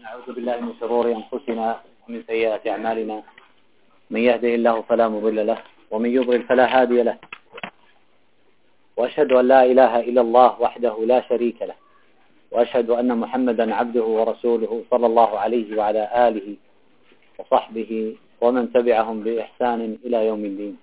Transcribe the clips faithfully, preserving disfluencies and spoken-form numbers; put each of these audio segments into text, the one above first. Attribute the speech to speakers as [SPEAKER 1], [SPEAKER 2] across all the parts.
[SPEAKER 1] نعوذ بالله من شرور أنفسنا ومن سيئات أعمالنا، من يهده الله فلا مضل له ومن يضلل فلا هادي له، وأشهد أن لا إله إلا الله وحده لا شريك له، وأشهد أن محمدا عبده ورسوله صلى الله عليه وعلى آله وصحبه ومن تبعهم بإحسان إلى يوم الدين.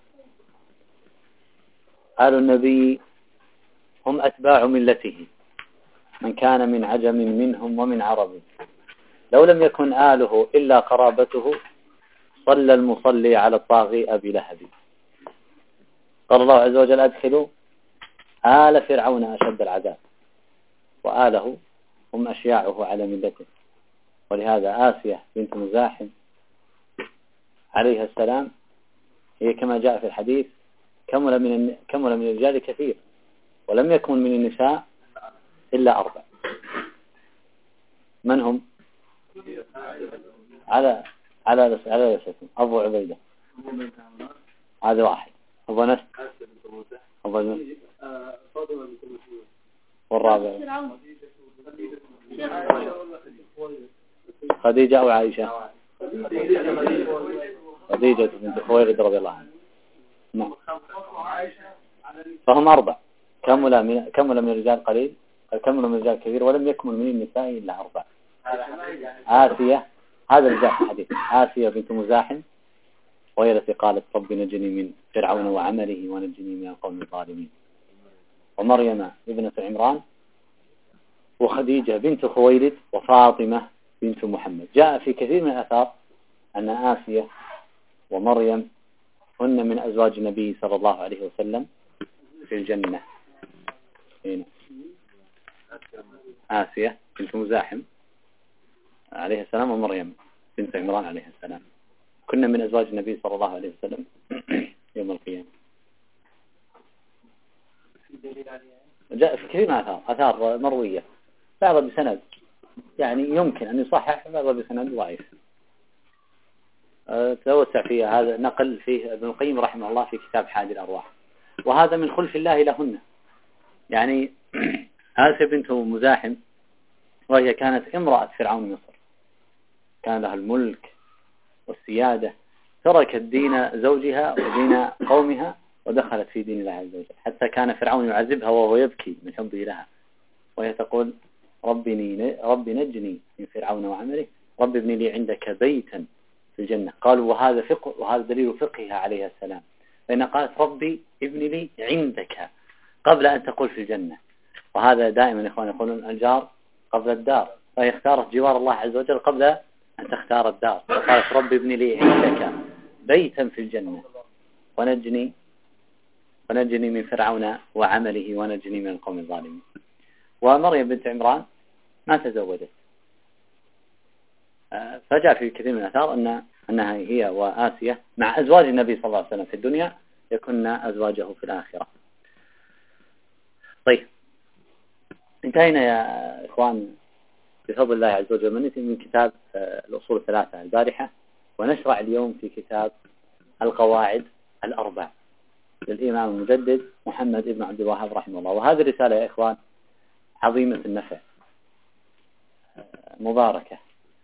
[SPEAKER 1] آل النبي هم أتباع ملته، من كان من عجم منهم ومن عرب، لو لم يكن آله إلا قرابته، صلى المصلي على الطاغي أبي لهب. قال الله عز وجل: أدخلوا آل فرعون أشد العذاب، وآله هم أشياعه على ملته. ولهذا آسية بنت مزاحم عليها السلام هي كما جاء في الحديث كمل من كمل من الرجال كثير، ولم يكن من النساء إلا أربع. من هم؟ على على على رسالتهم أبو عبيدة، هذا واحد. أبو نس أبو نس والرابع خديجة أو عائشة؟ خديجة بنت خويلد رضي الله عنها. نعم، فهم أربع. كمل من كمل من الرجال قليل، كمل من الرجال كثير، ولم يكمل من النساء إلا أربع. آسية، هذا الجاء في الحديث، آسية بنت مزاحم، وهي التي قالت: رب نجني من فرعون وعمله ونجني من القوم الظالمين. ومريم ابنة عمران، وخديجة بنت خويلد، وفاطمة بنت محمد. جاء في كثير من الآثار أن آسية ومريم هن من أزواج النبي صلى الله عليه وسلم في الجنة. هنا آسية بنت مزاحم عليه السلام ومريم بنت عمران عليه السلام كنا من أزواج النبي صلى الله عليه وسلم يوم القيامة. جاء في كثير من آثار آثار مروية، بعضها بسند يعني يمكن أن يصحح، بعضها بسند ضعيف. توسع فيها هذا، نقل فيه ابن القيم رحمه الله في كتاب حادي الأرواح. وهذا من خلف الله لهن. يعني آسيا بنت مزاحم وهي كانت امرأة فرعون مصر، كان لها الملك والسيادة، تركت دين زوجها ودين قومها ودخلت في دين الله عز وجل، حتى كان فرعون يعذبها وهو يبكي من حبه لها، وهي تقول: ربي رب نجني من فرعون وعمله، رب ابن لي عندك بيتا في الجنة. قالوا وهذا فقه، وهذا دليل فقهها عليه السلام، فإن قالت: ربي ابن لي عندك قبل أن تقول في الجنة. وهذا دائما إخوان يقولون الجار قبل الدار، فهي اختارت جوار الله عز وجل قبل أن تختار الدار، فقالت: ربي ابن لي عندك بيتا في الجنة ونجني ونجني من فرعون وعمله ونجني من القوم الظالمين. ومريم بنت عمران ما تزوجت، فجاء في كثير من الآثار أن أنها هي وآسية مع أزواج النبي صلى الله عليه وسلم في الدنيا يكون أزواجه في الآخرة. طيب، انتهينا يا إخوان بفضل الله عز وجل من كتاب الأصول الثلاثة البارحة، ونشرع اليوم في كتاب القواعد الأربع للإمام المجدد محمد بن عبد الوهاب رحمه الله. وهذه الرسالة يا إخوان عظيمة النفع، مباركة،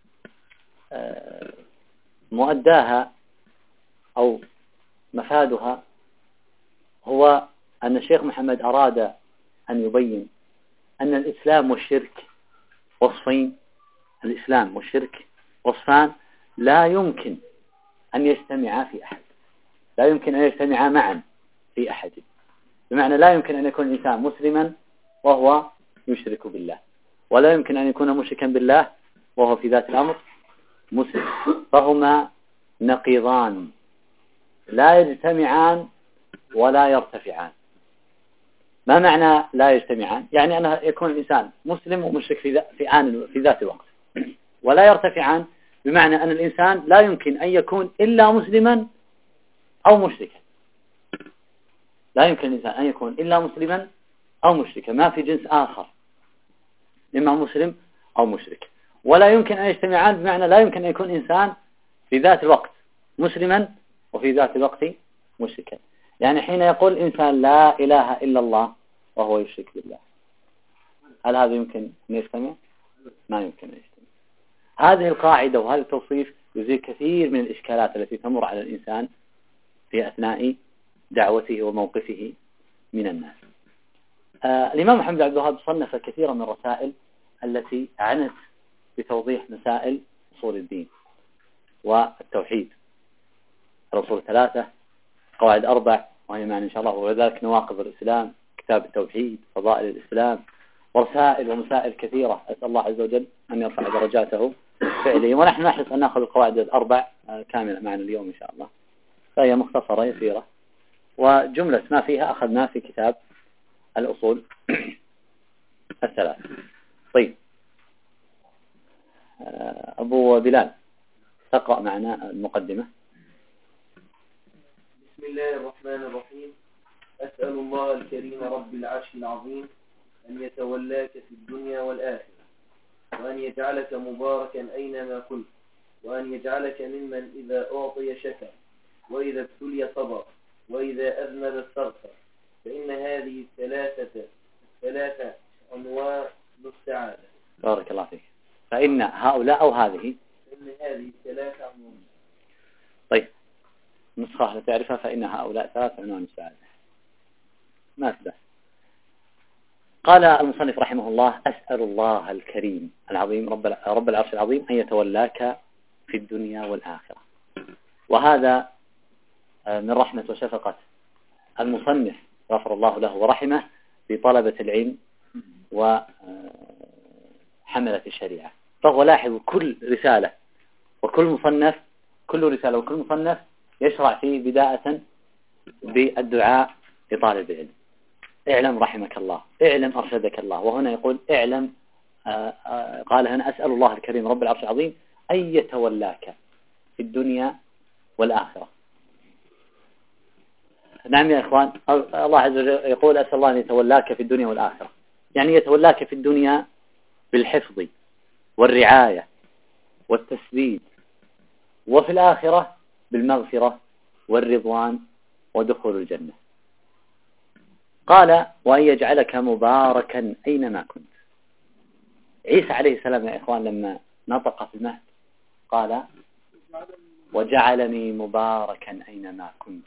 [SPEAKER 1] مؤداها أو مفادها هو أن الشيخ محمد أراد أن يبين أن الإسلام والشرك وصفين. الإسلام والشرك وصفان لا يمكن أن يجتمعا في أحد، لا يمكن أن يجتمعا معا في أحد. بمعنى لا يمكن أن يكون الإنسان مسلما وهو يشرك بالله، ولا يمكن أن يكون مشركا بالله وهو في ذات الأمر مسلم، فهما نقيضان لا يجتمعان ولا يرتفعان. ما معنى لا يجتمعان؟ يعني أن يكون الإنسان مسلم ومشرك في في آن في ذات الوقت. ولا يرتفعان بمعنى أن الإنسان لا يمكن أن يكون إلا مسلما أو مشركا. لا يمكن الإنسان أن يكون إلا مسلما أو مشركا، ما في جنس آخر، إما مسلم أو مشرك. ولا يمكن أن يجتمعان بمعنى لا يمكن أن يكون إنسان في ذات الوقت مسلما وفي ذات الوقت مشركا. يعني حين يقول الإنسان لا إله إلا الله وهو يشرك بالله، هل هذا يمكن أن يجتمع؟ ما يمكن أن يجتمع. هذه القاعدة وهذا التوصيف يزيل كثير من الإشكالات التي تمر على الإنسان في أثناء دعوته وموقفه من الناس. آه الإمام محمد عبد الوهاب صنف كثيرا من الرسائل التي عنت بتوضيح مسائل أصول الدين والتوحيد، الأصول الثلاثة، قواعد أربع وهي معنى إن شاء الله، وذلك نواقض الإسلام، كتاب التوحيد، فضائل الإسلام، ورسائل ومسائل كثيرة. أسأل الله عز وجل أن يرفع درجاته فعليا، ونحن نحرص أن نأخذ القواعد الأربع كاملة معنا اليوم إن شاء الله، فهي مختصرة يسيرة، وجملة ما فيها أخذناه في كتاب الأصول الثلاث. طيب أبو بلال تقرأ معنا المقدمة.
[SPEAKER 2] بسم الله الرحمن الرحيم. أسأل الله الكريم رب العرش العظيم أن يتولاك في الدنيا والآخرة، وأن يجعلك مباركا أينما كنت، وأن يجعلك ممن إذا أعطي شكر، وإذا ابتلي صبر، وإذا أذنب استغفر، فإن هذه الثلاثة الثلاثة عنوان السعادة.
[SPEAKER 1] بارك الله فيك. فإن هؤلاء أو هذه
[SPEAKER 2] فإن هذه الثلاثة عنوان.
[SPEAKER 1] طيب نسخة لا تعرفها، فإن هؤلاء ثلاثة عنوان السعادة ما أثبت. قال المصنف رحمه الله: أسأل الله الكريم العظيم رب رب العرش العظيم أن يتولاك في الدنيا والآخرة. وهذا من رحمة وشفقة المصنف غفر الله له ورحمه بطلبة العلم وحملة الشريعة. فهو لاحظ كل رسالة وكل مصنف كل رسالة وكل مصنف يشرع فيه بداية بالدعاء لطالب العلم: اعلم رحمك الله، اعلم أرشدك الله. وهنا يقول اعلم، آآ آآ قال هنا: أسأل الله الكريم رب العرش العظيم أن يتولاك في الدنيا والآخرة. نعم يا إخوان، الله عز وجل يقول: أسأل الله أن يتولاك في الدنيا والآخرة، يعني يتولاك في الدنيا بالحفظ والرعاية والتسديد، وفي الآخرة بالمغفرة والرضوان ودخول الجنة. قال: وأن يجعلك مباركا أينما كنت. عيسى عليه السلام يا إخوان لما نطق في المهد قال: وجعلني مباركا أينما كنت.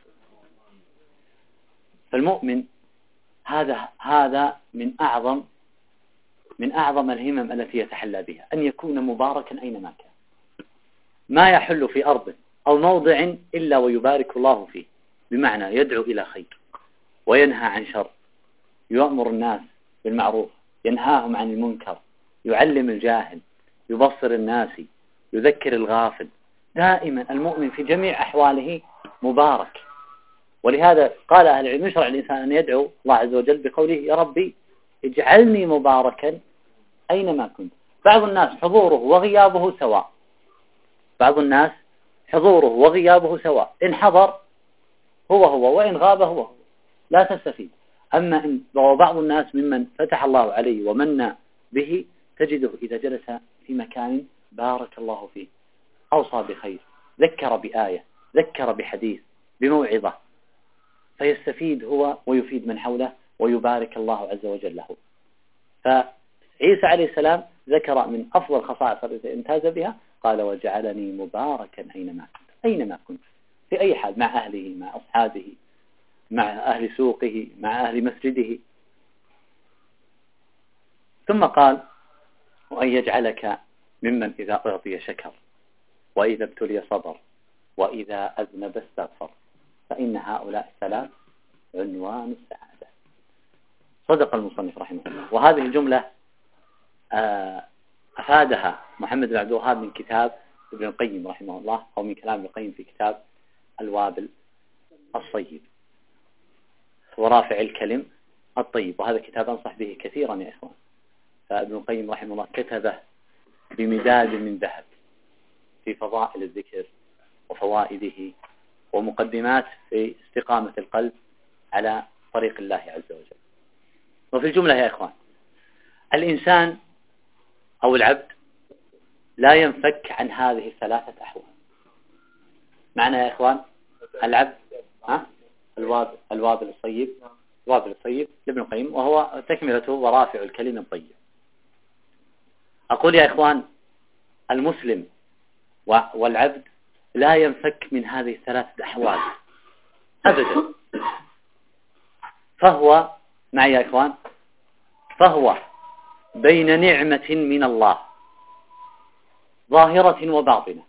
[SPEAKER 1] فالمؤمن هذا هذا من أعظم من أعظم الهمم التي يتحلى بها، أن يكون مباركا أينما كان، ما يحل في أرض أو موضع إلا ويبارك الله فيه، بمعنى يدعو إلى خير وينهى عن شر، يؤمر الناس بالمعروف، ينهاهم عن المنكر، يعلم الجاهل، يبصر الناس، يذكر الغافل. دائما المؤمن في جميع أحواله مبارك. ولهذا قال أهل العلم: يشرع الإنسان أن يدعو الله عز وجل بقوله: يا ربي اجعلني مباركا أينما كنت. بعض الناس حضوره وغيابه سواء، بعض الناس حضوره وغيابه سواء، إن حضر هو هو وإن غاب هو هو، لا تستفيد. أما إن بعض الناس ممن فتح الله عليه ومن به تجده إذا جلس في مكان بارك الله فيه، أوصى بخير، ذكر بآية، ذكر بحديث، بموعظة، فيستفيد هو ويفيد من حوله ويبارك الله عز وجل له. فعيسى عليه السلام ذكر من أفضل خصائص التي امتاز بها، قال: وجعلني مباركا أينما كنت. أينما كنت في أي حال، مع أهله، مع أصحابه، مع أهل سوقه، مع أهل مسجده. ثم قال: وأن يجعلك ممن إذا أعطي شكر، وإذا ابتلي صبر، وإذا أذنب استغفر، فإن هؤلاء الثلاث عنوان السعادة. صدق المصنف رحمه الله. وهذه الجملة أفادها محمد بن عبد الوهاب من كتاب ابن القيم رحمه الله، أو من كلام ابن القيم في كتاب الوابل الصيب ورافع الكلم الطيب. وهذا كتاب أنصح به كثيرا يا إخوان. فابن القيم رحمه الله كتبه بمداد من ذهب في فضائل الذكر وفوائده ومقدمات في استقامة القلب على طريق الله عز وجل. وفي الجملة يا إخوان، الإنسان أو العبد لا ينفك عن هذه الثلاثة أحوال. معنى يا إخوان، العبد ها الوابل الوابل الصيب الوابل الصيب لابن القيم، وهو تكملته ورافع الكلم الطيب. أقول يا إخوان، المسلم والعبد لا ينفك من هذه الثلاثة الأحوال أبدا. فهو معي يا إخوان، فهو بين نعمة من الله ظاهرة وباطنة،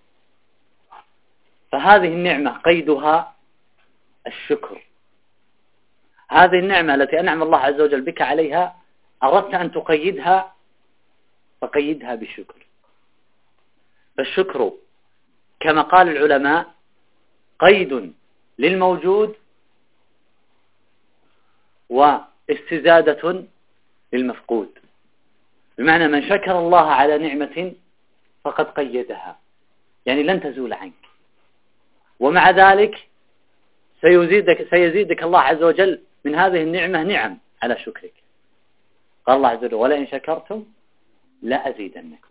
[SPEAKER 1] فهذه النعمة قيدها الشكر. هذه النعمة التي أنعم الله عز وجل بك عليها أردت أن تقيدها فقيدها بالشكر. فالشكر كما قال العلماء قيد للموجود واستزادة للمفقود، بمعنى من شكر الله على نعمة فقد قيدها، يعني لن تزول عنك، ومع ذلك سيزيدك, سيزيدك الله عز وجل من هذه النعمة نعم على شكرك. قال الله عز وجل ولئن شكرتم لأزيدنكم.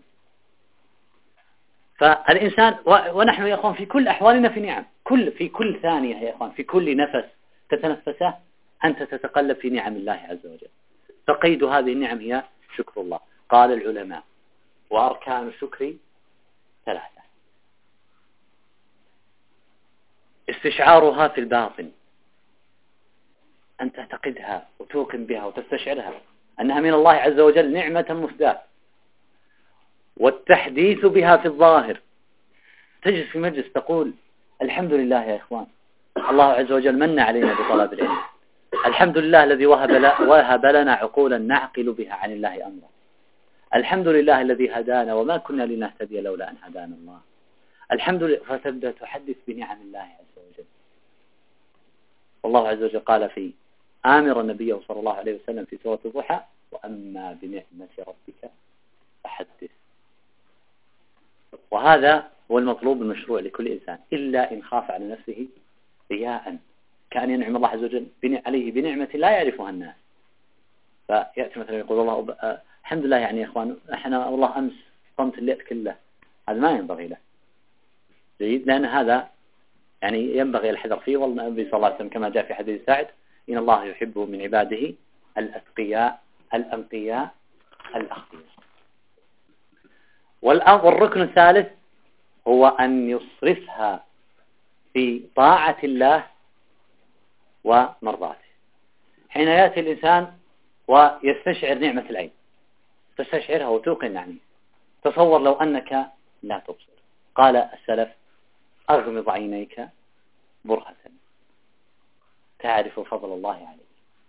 [SPEAKER 1] فالإنسان ونحن يا أخوان في كل أحوالنا في نعم، كل في كل ثانية يا أخوان، في كل نفس تتنفسه أنت تتقلب في نعم الله عز وجل. فقيد هذه النعم هي شكر الله. قال العلماء وأركان الشكر ثلاثة: استشعارها في الباطن، أن تعتقدها وتوقن بها وتستشعرها أنها من الله عز وجل نعمة مسداة، والتحديث بها في الظاهر، تجلس في مجلس تقول الحمد لله يا إخوان، الله عز وجل من علينا بطلب العلم، الحمد لله الذي وهب, وهب لنا عقولا نعقل بها عن الله أمرا، الحمد لله الذي هدانا وما كنا لنهتدي لولا أن هدانا الله، الحمد لله. فتبدأ تحدث بنعم الله عز وجل. والله عز وجل قال في آمر النبي صلى الله عليه وسلم في سورة الضحى وأما بنعمة ربك فحدث. وهذا هو المطلوب المشروع لكل إنسان، إلا إن خاف على نفسه رياء، كأن ينعم الله عز وجل عليه بنعمة لا يعرفها الناس، فيأتي مثلا يقول الله الحمد لله يعني يا إخوان احنا والله أمس قمت الليل كله، هذا ما ينبغي له، جيد، لأن هذا يعني ينبغي الحذر فيه. والنبي صلى الله عليه وسلم كما جاء في حديث سعد إن الله يحب من عباده الأتقياء الأنقياء الأخيار. والركن الثالث هو أن يصرفها في طاعة الله ومرضاته. حين يأتي الإنسان ويستشعر نعمة العين، تستشعرها وتوقن يعني، تصور لو أنك لا تبصر. قال السلف أغمض عينيك برهة تعرف فضل الله عليك.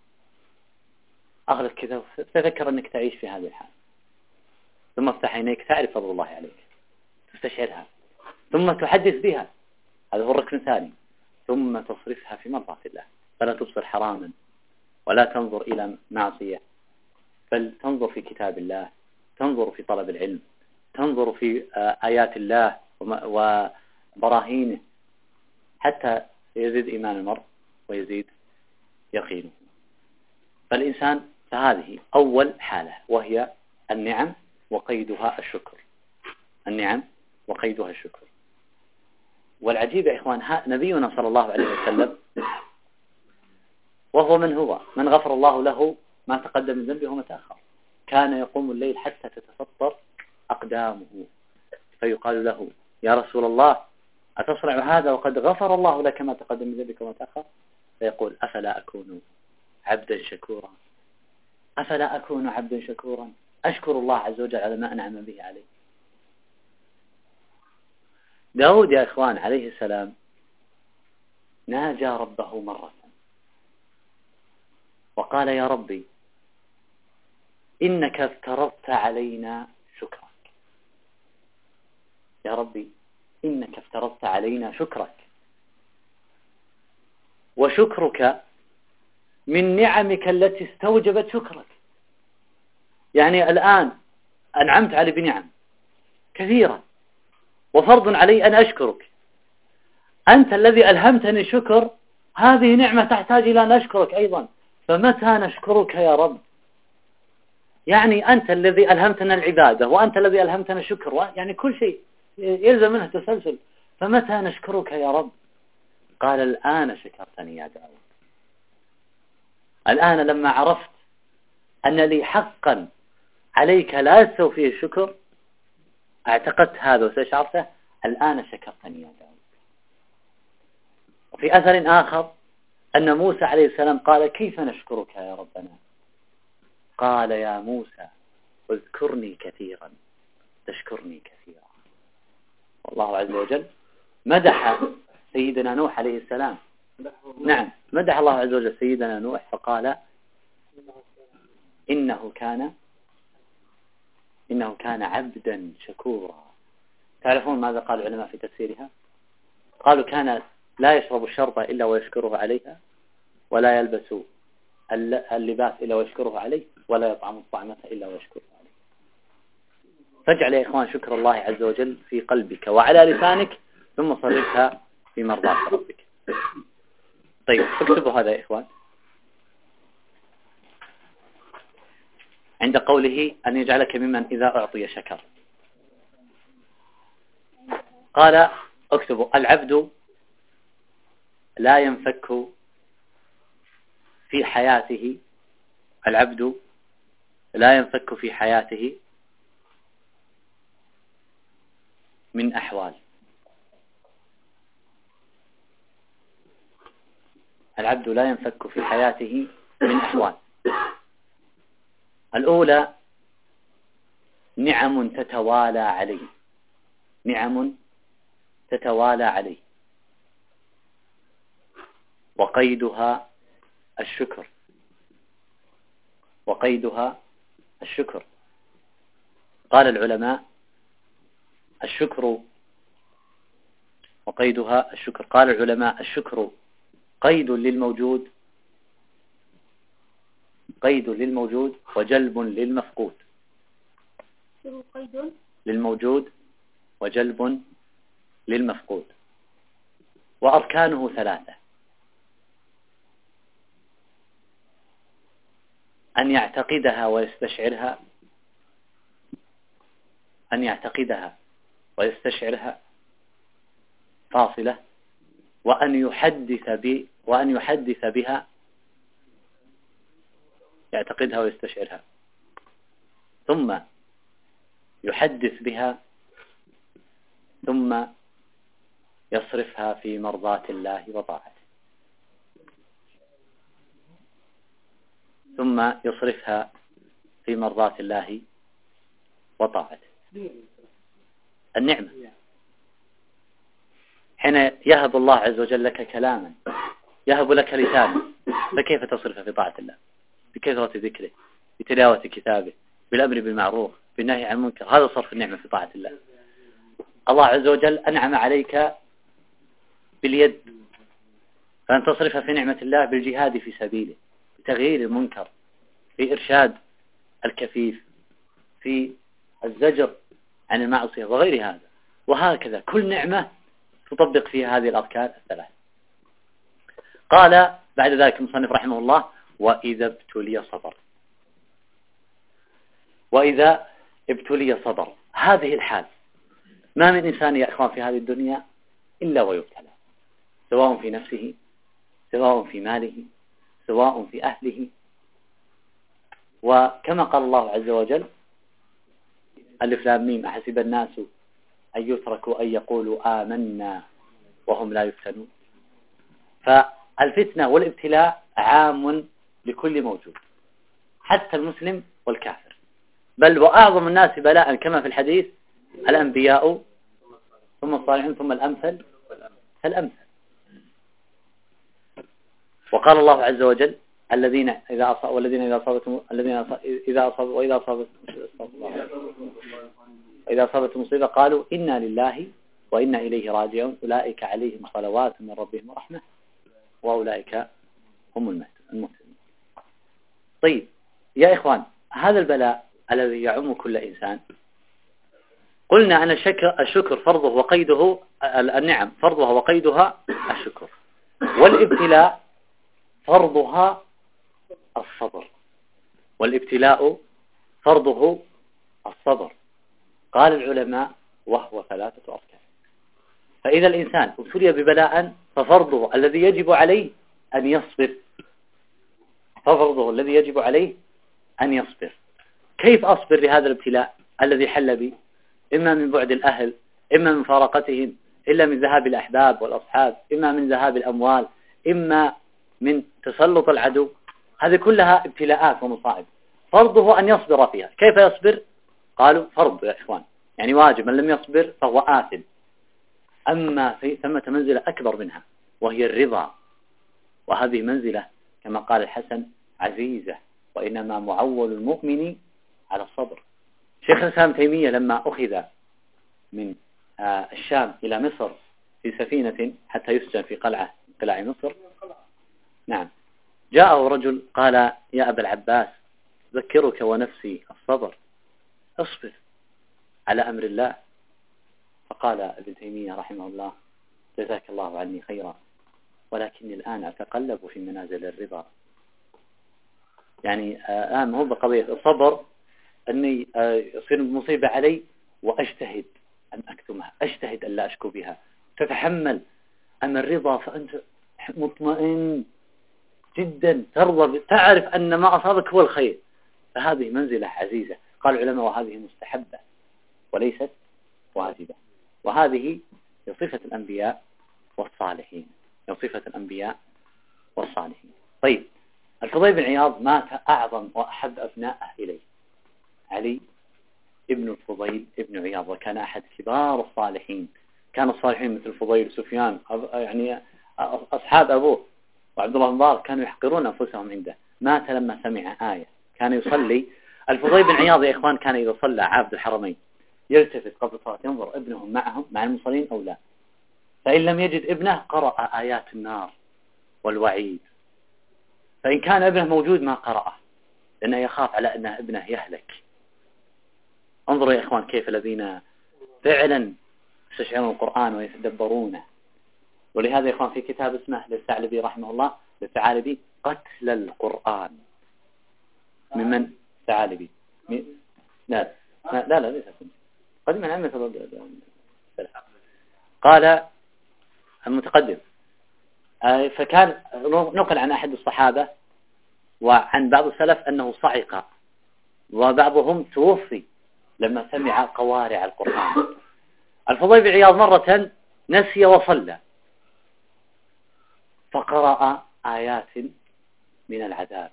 [SPEAKER 1] أغلق كذا تذكر أنك تعيش في هذه الحال، ثم افتح عينيك تعرف فضل الله عليك، تستشعرها ثم تحدث بها، هذا هو الركن الثاني. ثم تصرفها في مرضاة الله، فلا تبصر حراما ولا تنظر إلى معصية، بل تنظر في كتاب الله، تنظر في طلب العلم، تنظر في آيات الله وبراهينه، حتى يزيد إيمان المرء ويزيد يقينه. فالإنسان فهذه أول حالة، وهي النعم وقيدها الشكر. النعم وقيدها الشكر. والعجيب يا إخوان نبينا صلى الله عليه وسلم، وهو من هو من غفر الله له ما تقدم من ذنبه وما تأخر، كان يقوم الليل حتى تتفطر أقدامه، فيقال له يا رسول الله أتصنع هذا وقد غفر الله لك ما تقدم من ذنبك وما تأخر؟ فيقول أفلا أكون عبدا شكورا، أفلا أكون عبدا شكورا، أشكر الله عز وجل على ما أنعم به عليه. داود يا إخوان عليه السلام ناجى ربه مرة وقال يا ربي إنك افترضت علينا شكرك، يا ربي إنك افترضت علينا شكرك، وشكرك من نعمك التي استوجبت شكرك. يعني الآن أنعمت علي بنعم كثيرة، وفرض علي أن أشكرك، أنت الذي ألهمتني الشكر، هذه نعمة تحتاج إلى أن أشكرك أيضا، فمتى نشكرك يا رب؟ يعني أنت الذي ألهمتنا العبادة، وأنت الذي ألهمتنا الشكر، يعني كل شيء يلزم منه تسلسل، فمتى نشكرك يا رب؟ قال الآن شكرتني يا داود، الآن لما عرفت أن لي حقا عليك لا يستوفيه الشكر، اعتقدت هذا واستشعرته الآن شكرتني يا داود. وفي أثر آخر أن موسى عليه السلام قال كيف نشكرك يا ربنا؟ قال يا موسى اذكرني كثيرا تشكرني كثيرا. والله عز وجل مدح سيدنا نوح عليه السلام. نعم، مدح الله عز وجل سيدنا نوح فقال إنه كان إنه كان عبدا شكورا. تعرفون ماذا قال العلماء في تفسيرها؟ قالوا كان لا يشرب الشربة إلا ويشكره عليها، ولا يلبس اللباس إلا ويشكره عليه، ولا يطعم الطعمة إلا ويشكره عليه. فاجعل يا إخوان شكر الله عز وجل في قلبك وعلى لسانك، ثم صرفها في مرضاة ربك. طيب اكتبوا هذا يا إخوان. عند قوله أن يجعلك ممن إذا أعطي شكر، قال اكتبوا العبد لا ينفك في حياته العبد لا ينفك في حياته من أحوال. العبد لا ينفك في حياته من أحوال. الأولى نعم تتوالى عليه، نعم تتوالى عليه، وقيدها الشكر، وقيدها الشكر. قال العلماء الشكر وقيدها الشكر. قال العلماء الشكر قيد للموجود، قيد للموجود وجلب للمفقود.
[SPEAKER 3] قيد
[SPEAKER 1] للموجود وجلب للمفقود. وأركانه ثلاثة: أن يعتقدها ويستشعرها، أن يعتقدها ويستشعرها فاصلة، وأن يحدث ب وأن يحدث بها، يعتقدها ويستشعرها ثم يحدث بها ثم يصرفها في مرضاة الله وطاعته، ثم يصرفها في مرضاة الله وطاعته. النعمة حين يهب الله عز وجل لك كلاما، يهب لك لسانا، فكيف تصرفه في طاعة الله؟ بكثرة ذكره، بتلاوة كتابه، بالأمر بالمعروف، بالنهي عن المنكر. هذا صرف النعمة في طاعة الله. الله عز وجل أنعم عليك باليد، فأن تصرفها في نعمة الله بالجهاد في سبيله، بتغيير المنكر، في إرشاد الكفيف، في الزجر عن المعصية وغير هذا. وهكذا كل نعمة تطبق فيها هذه الأركان الثلاث. قال بعد ذلك المصنف رحمه الله: وإذا ابتلي صبر. وإذا ابتلي صبر، هذه الحال. ما من إنسان يا إخوان في هذه الدنيا إلا ويبتلى، سواء في نفسه، سواء في ماله، سواء في أهله. وكما قال الله عز وجل: ألف لام ميم أحسب الناس أن يتركوا أن يقولوا آمنا وهم لا يفتنون. فالفتنة والابتلاء عام لكل موجود، حتى المسلم والكافر. بل وأعظم الناس بلاء كما في الحديث الأنبياء ثم الصالحون ثم الأمثل فالأمثل. وقال الله عز وجل: الذين إذا أصابوا والذين إذا أصابتهم الذين إذا أصابوا وإذا أصابت وإذا أصابت مصيبة قالوا إنا لله وإنا إليه راجعون أولئك عليهم صلوات من ربهم ورحمة وأولئك هم المهتدون. طيب يا إخوان، هذا البلاء الذي يعم كل إنسان، قلنا أن الشكر, الشكر فرضه وقيده النعم فرضها وقيدها الشكر، والابتلاء فرضها الصبر، والابتلاء فرضه الصبر. قال العلماء: وهو ثلاثة أركان. فإذا الإنسان ابتلي ببلاء ففرضه الذي يجب عليه أن يصبر، ففرضه الذي يجب عليه أن يصبر. كيف أصبر لهذا الابتلاء الذي حل بي؟ إما من بعد الأهل، إما من فارقتهم، إلا من ذهاب الأحباب والأصحاب، إما من ذهاب الأموال، إما من تسلط العدو. هذه كلها ابتلاءات ومصائب، فرضه أن يصبر فيها. كيف يصبر؟ قالوا فرض يا إخوان، يعني واجب، من لم يصبر فهو آثم. أما في ثمة منزلة أكبر منها وهي الرضا، وهذه منزلة كما قال الحسن عزيزة، وإنما معول المؤمن على الصبر. شيخ الإسلام تيمية لما أخذ من الشام إلى مصر في سفينة حتى يسجن في قلعة من قلاع مصر، نعم، جاءه رجل قال: يا أبا العباس، ذكرك ونفسي الصبر، اصبر على أمر الله. فقال ابن تيمية رحمه الله: جزاك الله عني خيرا، ولكني الآن أتقلب في منازل الرضا. يعني الآن ما هو بقضية الصبر أني يصير مصيبة علي وأجتهد أن أكتمها، أجتهد أن لا أشكو بها، تتحمل. أما الرضا فأنت مطمئن جدا، ترضى، تعرف أن ما أصابك هو الخير، فهذه منزلة عزيزة. قال العلماء: وهذه مستحبة وليست واجبة. وهذه صفة الأنبياء والصالحين، صفة الأنبياء والصالحين. طيب، الفضيل بن عياض مات أعظم وأحب أبنائه إليه علي ابن الفضيل ابن عياض، وكان أحد كبار الصالحين. كان الصالحين مثل الفضيل وسفيان يعني أصحاب أبوه وعبد الله بن مبارك كانوا يحقرون أنفسهم عنده. مات لما سمع آية، كان يصلي. الفضيل بن عياض يا إخوان كان إذا صلى عابد الحرمين يلتفت قبل الصلاة ينظر ابنهم معهم مع المصلين أو لا، فإن لم يجد ابنه قرأ آيات النار والوعيد، فإن كان ابنه موجود ما قرأه لأنه يخاف على أن ابنه يهلك. انظروا يا إخوان كيف الذين فعلا يستشعرون القرآن ويتدبرونه. ولهذا يا إخوان في كتاب اسمه للثعلبي رحمه الله، للثعالبي، قتل القرآن. ممن؟ ثعالبي. لا لا لا ليس قديما عمه. قال المتقدم. فكان نقل عن أحد الصحابة وعن بعض السلف أنه صعق، وبعضهم توفي لما سمع قوارع القرآن. الفضيل بن عياض مرة نسي وصلى فقرأ آيات من العذاب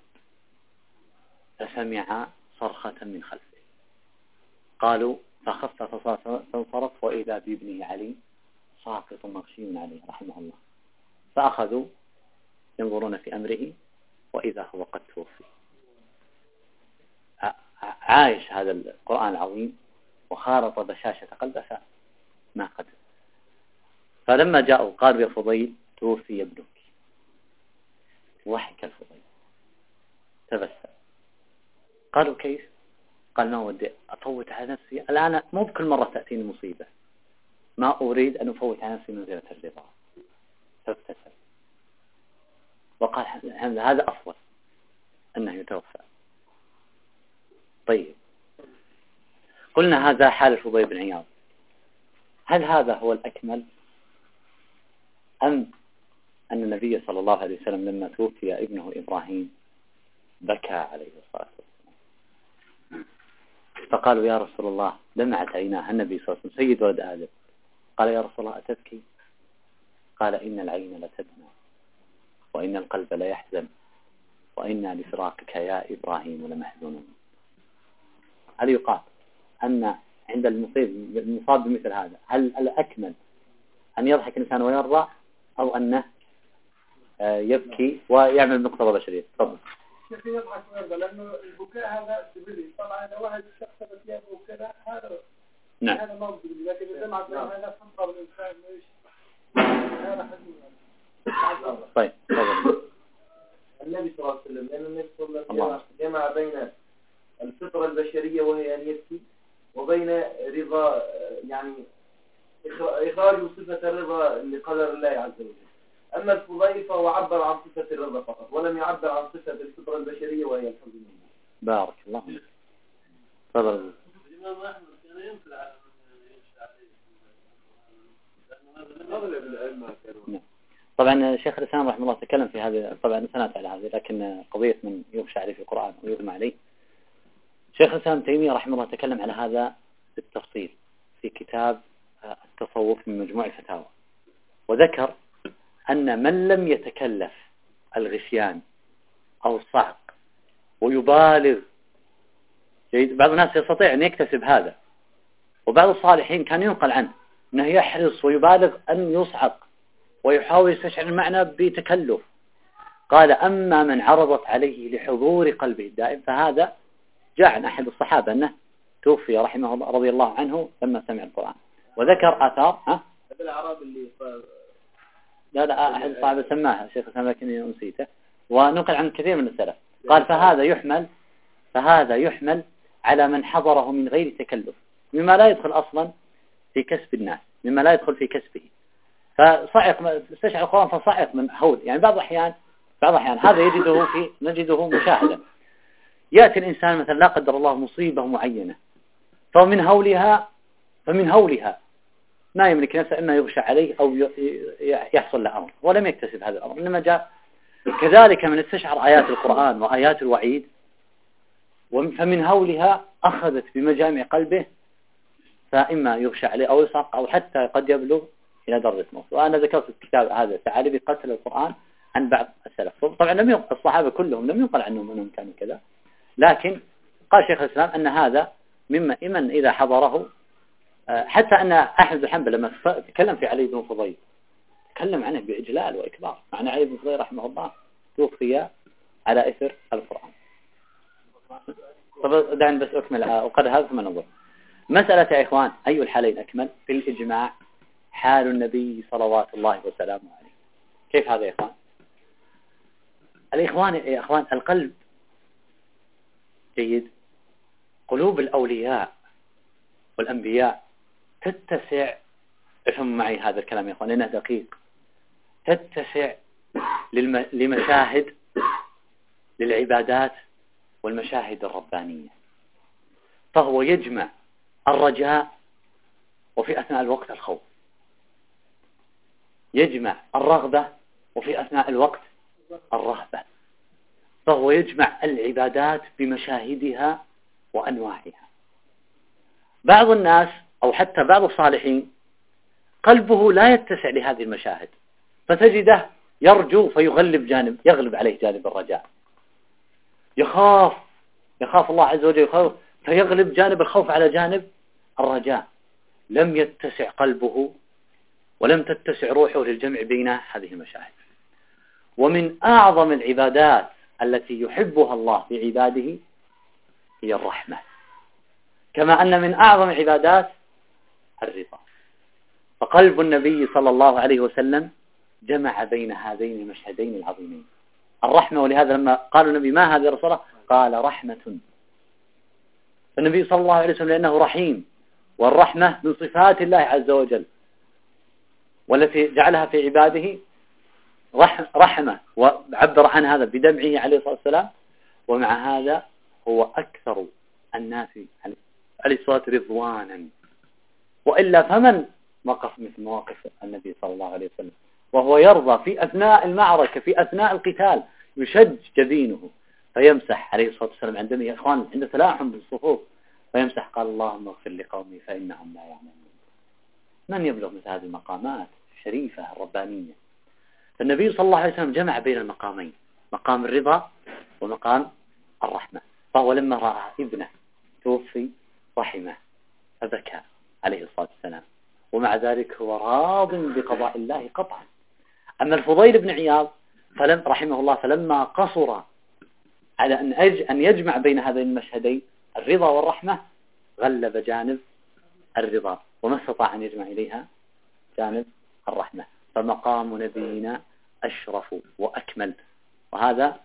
[SPEAKER 1] فسمع صرخة من خلفه، قالوا فخف فانصرف وإذا بابنه علي ساقط مغشي عليه رحمه الله، فأخذوا ينظرون في أمره وإذا هو قد توفي. عايش هذا القرآن العظيم وخارط بشاشة قلبه ما قدر. فلما جاءوا قالوا: يا فضيل توفي ابنك. وحك الفضيل تبسم. قالوا: كيف؟ قال: ما ودي أفوت على نفسي الآن، مو بكل مرة تأتيني مصيبة، ما أريد أن أفوت على نفسي منزلة الرضا. فابتسم وقال: هذا أفضل أنه يتوفى. طيب، قلنا هذا حال الفضيل بن عياض. هل هذا هو الأكمل، أم أن النبي صلى الله عليه وسلم لما توفي ابنه إبراهيم بكى عليه الصلاة والسلام، فقالوا: يا رسول الله دمعت عيناه النبي صلى الله عليه وسلم سيد ولد آدم. قال: يا رسول الله أتبكي؟ قال: إن العين لتدمع وإن القلب لا يحزن وإنا لفراقك يا إبراهيم لمحزونون. هل يقال أن عند المصيب المصاب بمثل هذا هل الأكمل أن يضحك الإنسان ويرضى، أو أنه يبكي ويعمل مقتضى بشرية؟ تفضل.
[SPEAKER 3] كيف يضحك ويرضى؟ لأنه البكاء هذا سبيلي، طبعا إذا واحد شخص بكيه وكذا هذا
[SPEAKER 1] نعم
[SPEAKER 3] هذا ما بدي، لكن الدمعة هذا فنطر الإنسان ليش هذا حزين.
[SPEAKER 1] طيب تفضل.
[SPEAKER 2] النبي صلى الله عليه وسلم، لأن النبي صلى الله عليه وسلم جمع بين الفطرة البشرية وهي أن يبكي وبين رضا، يعني إخراج صفة الرضا لقدر الله عز وجل. أما الفضيل فهو عبر عن صفة الرضا فقط ولم يعبر عن صفة الفطرة البشرية وهي الحزن.
[SPEAKER 1] بارك الله فيك. تفضل.
[SPEAKER 3] الإمام أحمد كان ينفع على من ينشأ عليه.
[SPEAKER 1] طبعا شيخ الإسلام رحمه الله تكلم في هذه، طبعا سنات على هذه، لكن قضية من يخشى عليه في القرآن ويغمى عليه. شيخ الإسلام تيمية رحمه الله تكلم على هذا بالتفصيل، في كتاب التصوف من مجموع الفتاوى، وذكر أن من لم يتكلف الغثيان أو الصعق ويبالغ، بعض الناس يستطيع أن يكتسب هذا، وبعض الصالحين كان ينقل عنه أنه يحرص ويبالغ أن يصعق ويحاول يستشعر المعنى بتكلف. قال أما من عرضت عليه لحضور قلبه الدائم فهذا جاء عن أحد الصحابة أنه توفي رحمه الله رضي الله عنه لما سمع القرآن، وذكر آثار. ها؟
[SPEAKER 2] هذا الأعراب اللي ف...
[SPEAKER 1] لا لا أحد الصحابة سماها شيخ الإسلام لكني نسيته، ونقل عن كثير من السلف. قال فهذا يحمل فهذا يحمل على من حضره من غير تكلف، مما لا يدخل أصلا في كسب الناس، مما لا يدخل في كسبه. فصعق استشعر القرآن فصعق من هول، يعني بعض الأحيان بعض الأحيان هذا يجده في نجده مشاهدة. يأتي الإنسان مثلا لا قدر الله مصيبة معينة، فمن هولها فمن هولها ما يملك نفسه إما يغشى عليه أو يحصل له أمر ولم يكتسب هذا الأمر، إنما جاء كذلك من استشعر آيات القرآن وآيات الوعيد فمن هولها أخذت بمجامع قلبه، فإما يغشى عليه أو يصعق أو حتى قد يبلغ إلى درجة الموت. وأنا ذكرت في الكتاب هذا تعالي بقتل القرآن عن بعض السلف، طبعا لم ينقل الصحابة كلهم لم ينقل عنهم أنهم كانوا كذا، لكن قال شيخ الإسلام أن هذا مما إمن إذا حضره، حتى أن أحمد بن حنبل لما تكلم في علي بن فضيل تكلم عنه بإجلال وإكبار، مع أن علي بن فضيل رحمه الله توفي على إثر القرآن. طب دعني بس أكمل وقد هذا ثم ننظر. مسألة يا إخوان أي الحالين أكمل؟ في الإجماع حال النبي صلوات الله وسلامه عليه. كيف هذا يا إخوان؟ الإخوان يا إخوان القلب جيد، قلوب الأولياء والأنبياء تتسع، افهموا معي هذا الكلام يا إخوان لأنه دقيق، تتسع للم... لمشاهد للعبادات والمشاهد الربانية، فهو يجمع الرجاء وفي أثناء الوقت الخوف، يجمع الرغبة وفي أثناء الوقت الرهبة، فهو يجمع العبادات بمشاهدها وأنواعها. بعض الناس أو حتى بعض الصالحين قلبه لا يتسع لهذه المشاهد، فتجده يرجو فيغلب جانب يغلب عليه جانب الرجاء، يخاف يخاف الله عز وجل يخاف فيغلب جانب الخوف على جانب الرجاء. لم يتسع قلبه ولم تتسع روحه للجمع بين هذه المشاهد. ومن أعظم العبادات التي يحبها الله في عباده هي الرحمة، كما أن من أعظم العبادات الرضا. فقلب النبي صلى الله عليه وسلم جمع بين هذين المشهدين العظيمين، الرحمة. ولهذا لما قال النبي ما هذه رسولة قال رحمة، فالنبي صلى الله عليه وسلم لأنه رحيم، والرحمة من صفات الله عز وجل والتي جعلها في عباده رحمة، وعبر عن هذا بدمعه عليه الصلاة والسلام. ومع هذا هو أكثر الناس عليه الصلاة رضوانا، وإلا فمن وقف مثل مواقف النبي صلى الله عليه وسلم وهو يرضى في أثناء المعركة في أثناء القتال يشج جبينه فيمسح عليه الصلاة والسلام عند دمه. يا إخوان عند تلاحم بالصفوف فيمسح قال اللهم اغفر لقومي فإنهم لا يعلمون. من يبلغ مثل هذه المقامات الشريفة الربانية؟ فالنبي صلى الله عليه وسلم جمع بين المقامين، مقام الرضا ومقام الرحمة. فهو لما رأى ابنه توفي رحمه فبكى عليه الصلاة والسلام، ومع ذلك هو راض بقضاء الله قطعا. أما الفضيل بن عياض فلم رحمه الله فلما قصر على أن, أج أن يجمع بين هذين المشهدين الرضا والرحمة غلب جانب الرضا وما استطاع أن يجمع إليها جانب الرحمة. فمقام نبينا أشرف وأكمل، وهذا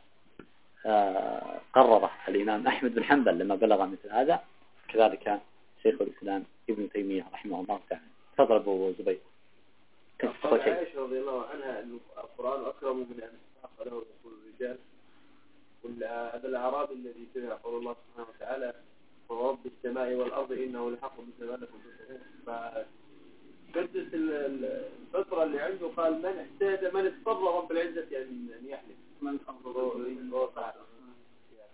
[SPEAKER 1] آه قرره الإمام أحمد بن حنبل لما بلغ مثل هذا، كذلك شيخ الإسلام ابن تيمية رحمه الله تعالى. تفضل أبو زبير.
[SPEAKER 2] قال عائشة رضي الله عنها أن القرآن أكرم من أن يستحق له رسول الرجال. هذا الأعراب الذي سمع قول الله سبحانه وتعالى ورب السماء والأرض إنه لحق مثل ما لكم تسمعون، فقدس الفترة اللي عنده قال من احتاج من اضطر رب العزة أن يحلف من أمره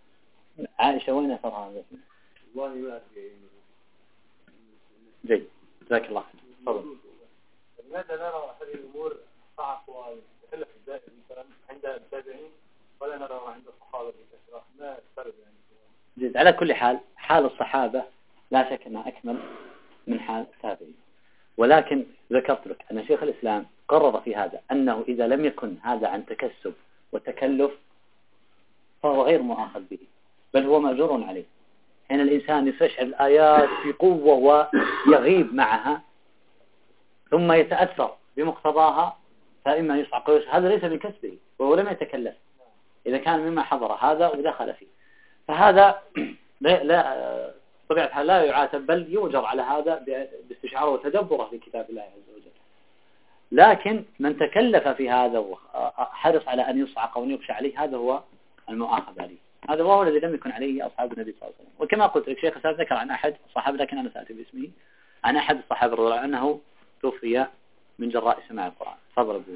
[SPEAKER 1] عائشة وين ترى هذا؟
[SPEAKER 2] والله ما أدري.
[SPEAKER 1] جيد. جزاك الله خير. تفضل.
[SPEAKER 3] لماذا نرى هذه الأمور صعب وتكلف الزائد مثلا عند التابعين ولا نراها عند الصحابة بالكثرة؟ ما السبب يعني؟
[SPEAKER 1] جيد. على كل حال حال الصحابة لا شك أنها أكمل من حال التابعين، ولكن ذكرت لك أن شيخ الإسلام قرر في هذا أنه إذا لم يكن هذا عن تكسب وتكلف فهو غير مؤاخذ به، بل هو مأجور عليه. حين الإنسان يستشعر الآيات في قوة ويغيب معها ثم يتأثر بمقتضاها فإما يصعق ويصعق، هذا ليس من كسبه وهو لم يتكلف إذا كان مما حضر هذا ودخل فيه، فهذا لا, لا طبيعة الحال لا يعاتب بل يؤجر على هذا باستشعاره وتدبره في كتاب الله عز وجل. لكن من تكلف في هذا وحرص على أن يصعق وأن يخشى عليه هذا هو المؤاخذ عليه، هذا هو الذي لم يكن عليه أصحاب النبي صلى الله عليه وسلم. وكما قلت لك شيخ الإسلام ذكر عن أحد الصحابة، لكن أنا سأتي باسمه، عن أحد الصحابة رضي الله عنه أنه توفي من جراء سماع القرآن. تفضل أبو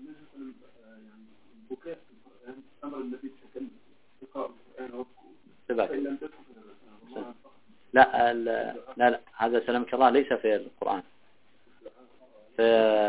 [SPEAKER 3] البكاء أمر النبي تكلم يقرأ القرآن
[SPEAKER 1] وابكوا. لا لا لا هذا سلامك الله ليس في القرآن. في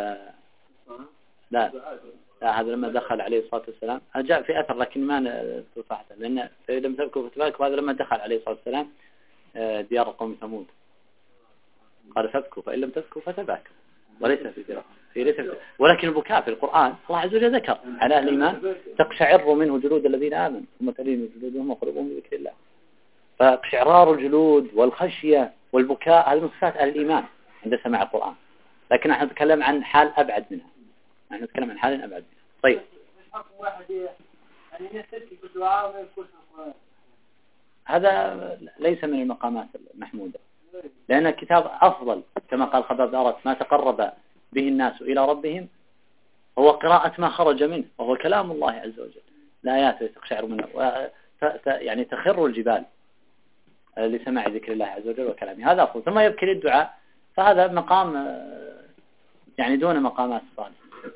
[SPEAKER 1] لا لا هذا لما دخل عليه الصلاة والسلام جاء في أثر لكن ما تصحته، لأن لم تبكوا فتبكوا، هذا لما دخل عليه الصلاة والسلام ديار قوم ثمود قال فابكوا فإن لم تبكوا فتباكوا، وليس في ديار في ليس في، ولكن البكاء في القرآن الله عز وجل ذكر على أهل الإيمان تقشعر منه جلود الذين آمنوا ثم تلين جلودهم وقلوبهم بذكر الله. فاقشعرار الجلود والخشية والبكاء هذه من صفات أهل الإيمان عند سماع القرآن، لكن نحن نتكلم عن حال أبعد منها، نحن نتكلم عن حال أبعد منها. طيب هذا ليس من المقامات المحمودة، لأن الكتاب أفضل كما قال خباب أردت ما تقرب به الناس إلى ربهم هو قراءة ما خرج منه وهو كلام الله عز وجل، الآيات تقشعر منه يعني تخر الجبال لسماع ذكر الله عز وجل وكلامه، هذا أفضل. ثم يبكي للدعاء فهذا مقام يعني دون مقامات الصالح.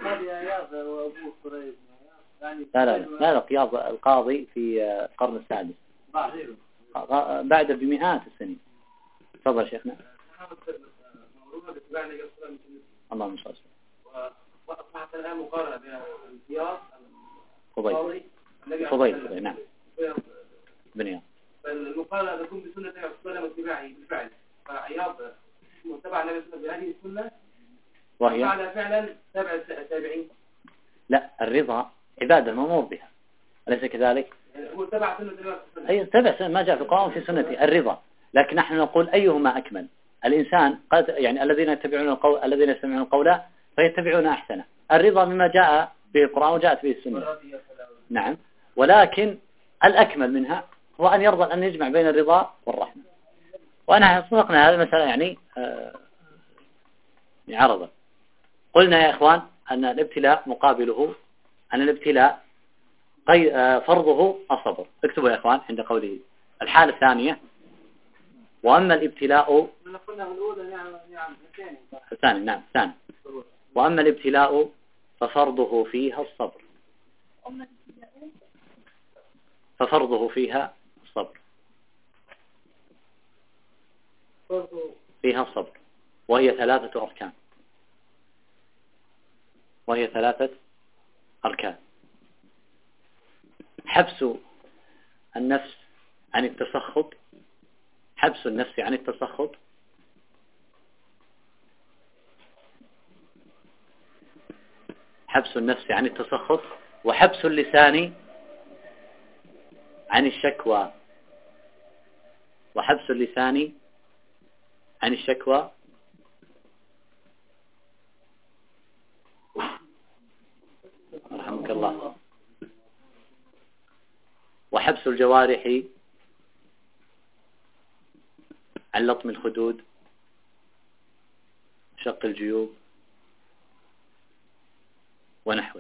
[SPEAKER 1] لا لا لا لا قياض القاضي في القرن السادس بعد بمئات السنين. تفضل شيخنا. اللهم صل وسلم.
[SPEAKER 2] وأصبحت الآن مقارنة بين القياض
[SPEAKER 1] فضيل فضيل نعم بنيان،
[SPEAKER 2] فالمقارنة تكون بسنة النبي صلى الله عليه وسلم واتباعه بالفعل، فعياض متبع النبي صلى الله عليه وسلم بهذه السنة
[SPEAKER 1] وهي
[SPEAKER 2] فعل فعلا تبع التابعين.
[SPEAKER 1] لا الرضا عبادة مأمور بها أليس كذلك؟
[SPEAKER 2] هو تبع سنة النبي.
[SPEAKER 1] أي تبع سنة ما جاء في القرآن في سنة الرضا، لكن نحن نقول أيهما أكمل. الإنسان قد يعني الذين يتبعون القول الذين يستمعون القول فيتبعون أحسنه، الرضا مما جاء به القرآن وجاءت به السنة نعم، ولكن الأكمل منها هو أن يرضى أن يجمع بين الرضا والرحمة. وأنا صدقنا هذا مثلا يعني آه عرضا قلنا يا إخوان أن الابتلاء مقابله أن الابتلاء آه فرضه الصبر. اكتبوا يا إخوان عند قوله الحالة الثانية وأما الابتلاء الثاني نعم الثاني وأما الابتلاء ففرضه فيها الصبر ففرضه فيها الصبر فيها الصبر وهي ثلاثة أركان وهي ثلاثة أركان حبس النفس عن التسخط حبس النفس عن التسخط حبس النفس عن التسخط وحبس اللسان عن الشكوى وحبس اللسان عن الشكوى رحمك الله وحبس الجوارح عن لطم الخدود شق الجيوب ونحوه.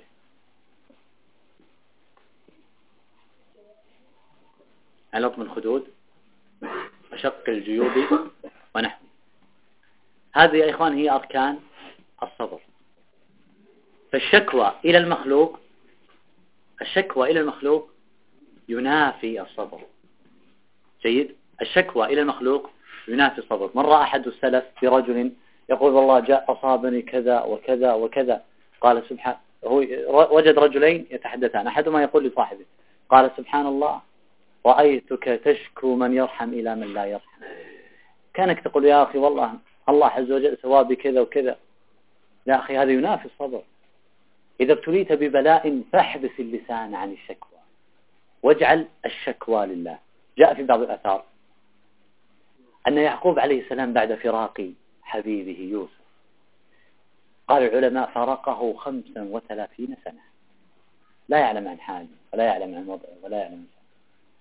[SPEAKER 1] عن لطم الخدود وشق الجيوب ونحوه. هذه يا إخوان هي أركان الصبر. فالشكوى إلى المخلوق الشكوى إلى المخلوق ينافي الصبر. جيد. الشكوى إلى المخلوق ينافي الصبر. مر أحد السلف برجل يقول والله جاء أصابني كذا وكذا وكذا. قال سبحان هو وجد رجلين يتحدثان، أحدهما يقول لصاحبه قال سبحان الله رأيتك تشكو من يرحم إلى من لا يرحم. كانك تقول يا أخي والله الله عز وجل سوى بكذا وكذا. يا أخي هذا ينافي الصبر. إذا ابتليت ببلاء فاحبس اللسان عن الشكوى واجعل الشكوى لله. جاء في بعض الآثار أن يعقوب عليه السلام بعد فراق حبيبه يوسف قال العلماء فارقه خمسا وثلاثين سنة لا يعلم عن حاله ولا يعلم عن وضعه ولا يعلم عن شيء.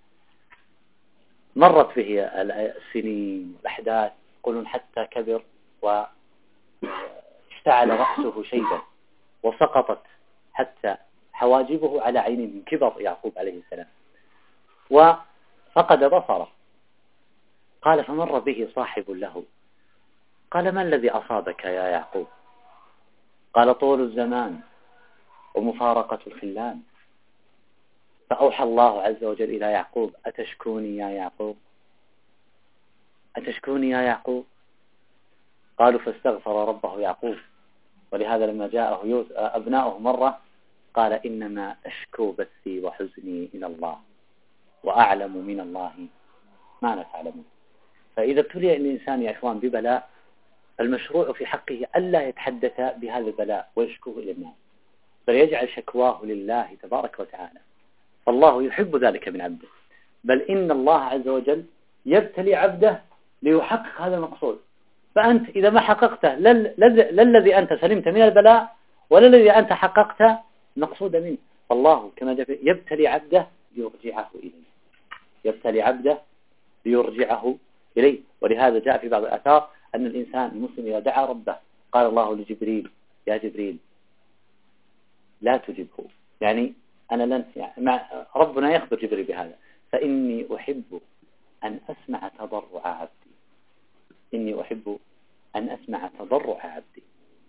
[SPEAKER 1] مرت به السنين والأحداث يقولون حتى كبر واشتعل رأسه شيبا وسقطت حتى حواجبه على عينه من كبر يعقوب عليه السلام وفقد بصره. قال فمر به صاحب له قال ما الذي أصابك يا يعقوب؟ قال طول الزمان ومفارقة الخلان. فأوحى الله عز وجل إلى يعقوب أتشكوني يا يعقوب أتشكوني يا يعقوب. قالوا فاستغفر ربه يعقوب. ولهذا لما جاءه أبناؤه مرة قال إنما أشكو بثي وحزني إلى الله وأعلم من الله ما لا تعلمون. فإذا ابتلي الإنسان يا إخوان ببلاء المشروع في حقه ألا يتحدث بهذا البلاء ويشكوه إلى الناس بل يجعل شكواه لله تبارك وتعالى. فالله يحب ذلك من عبده. بل إن الله عز وجل يبتلي عبده ليحقق هذا المقصود. فأنت إذا ما حققته لا الذي أنت سلمت من البلاء ولا الذي أنت حققت مقصود منه. فالله كما جاء يبتلي عبده ليرجعه إليه يبتلي عبده ليرجعه إليه. ولهذا جاء في بعض الآثار أن الإنسان المسلم إذا دعا ربه قال الله لجبريل يا جبريل لا تجبه، يعني أنا لن يعني مع ربنا يخبر جبريل بهذا فإني أحب أن أسمع تضرع عبدي إني أحب أن أسمع تضرع عبدي.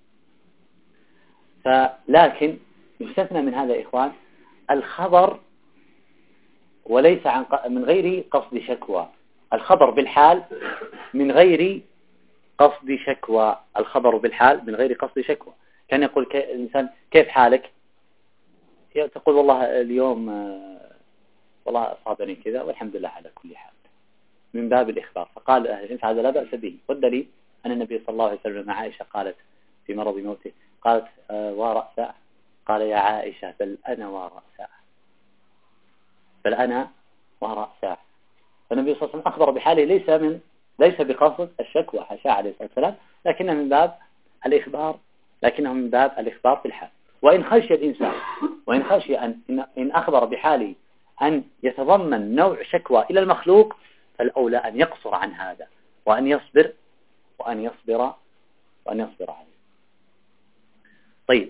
[SPEAKER 1] فلكن يستثنى من هذا إخوان الخبر وليس عن من غير قصد شكوى. الخبر بالحال من غير قصد شكوى الخبر بالحال من غير قصد شكوى. كان يقول الإنسان كيف حالك؟ تقول والله اليوم والله أصابني كذا والحمد لله على كل حال من باب الإخبار. فقال أهل العلم هذا لا بأس به. والدليل أن النبي صلى الله عليه وسلم مع عائشة قالت في مرض موته قالت ورأسه قال يا عائشة بل أنا ورأسه بل أنا ورأسه. فالنبي صلى الله عليه وسلم أخبر بحاله ليس من ليس بقصد الشكوى حاشا عليه الصلاة والسلام لكنه من باب الإخبار لكنه من باب الإخبار بالحال. وإن خشي الإنسان وإن خشي أن إن أخبر بحاله أن يتضمن نوع شكوى إلى المخلوق فالأولى أن يقصر عن هذا وأن يصبر وأن يصبر وأن يصبر عليه. طيب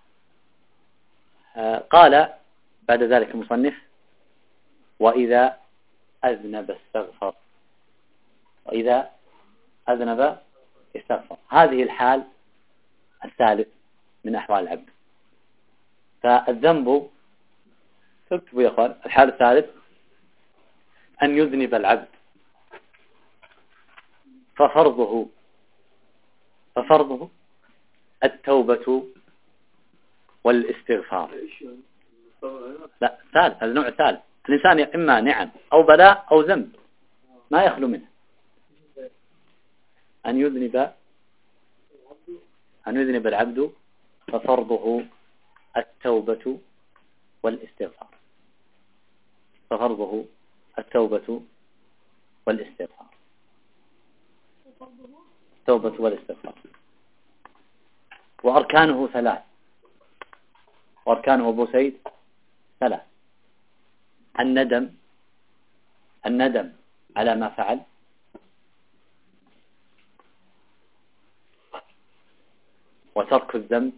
[SPEAKER 1] آه قال بعد ذلك المصنف وإذا أذنب استغفر وإذا أذنب استغفر. هذه الحال الثالث من أحوال العبد. فالذنب اكتبوا يا أخوان الحال الثالث أن يذنب العبد ففرضه ففرضه التوبة والاستغفار. لا ثالث هذا النوع الثالث. الإنسان إما نعم أو بلاء أو ذنب ما يخلو منه. أن يذنب أن يذنب العبد ففرضه التوبة والاستغفار ففرضه التوبة والاستغفار التوبة والاستغفار. وأركانه ثلاث وأركانه أبو سيد ثلاث. الندم الندم على ما فعل وترك الذنب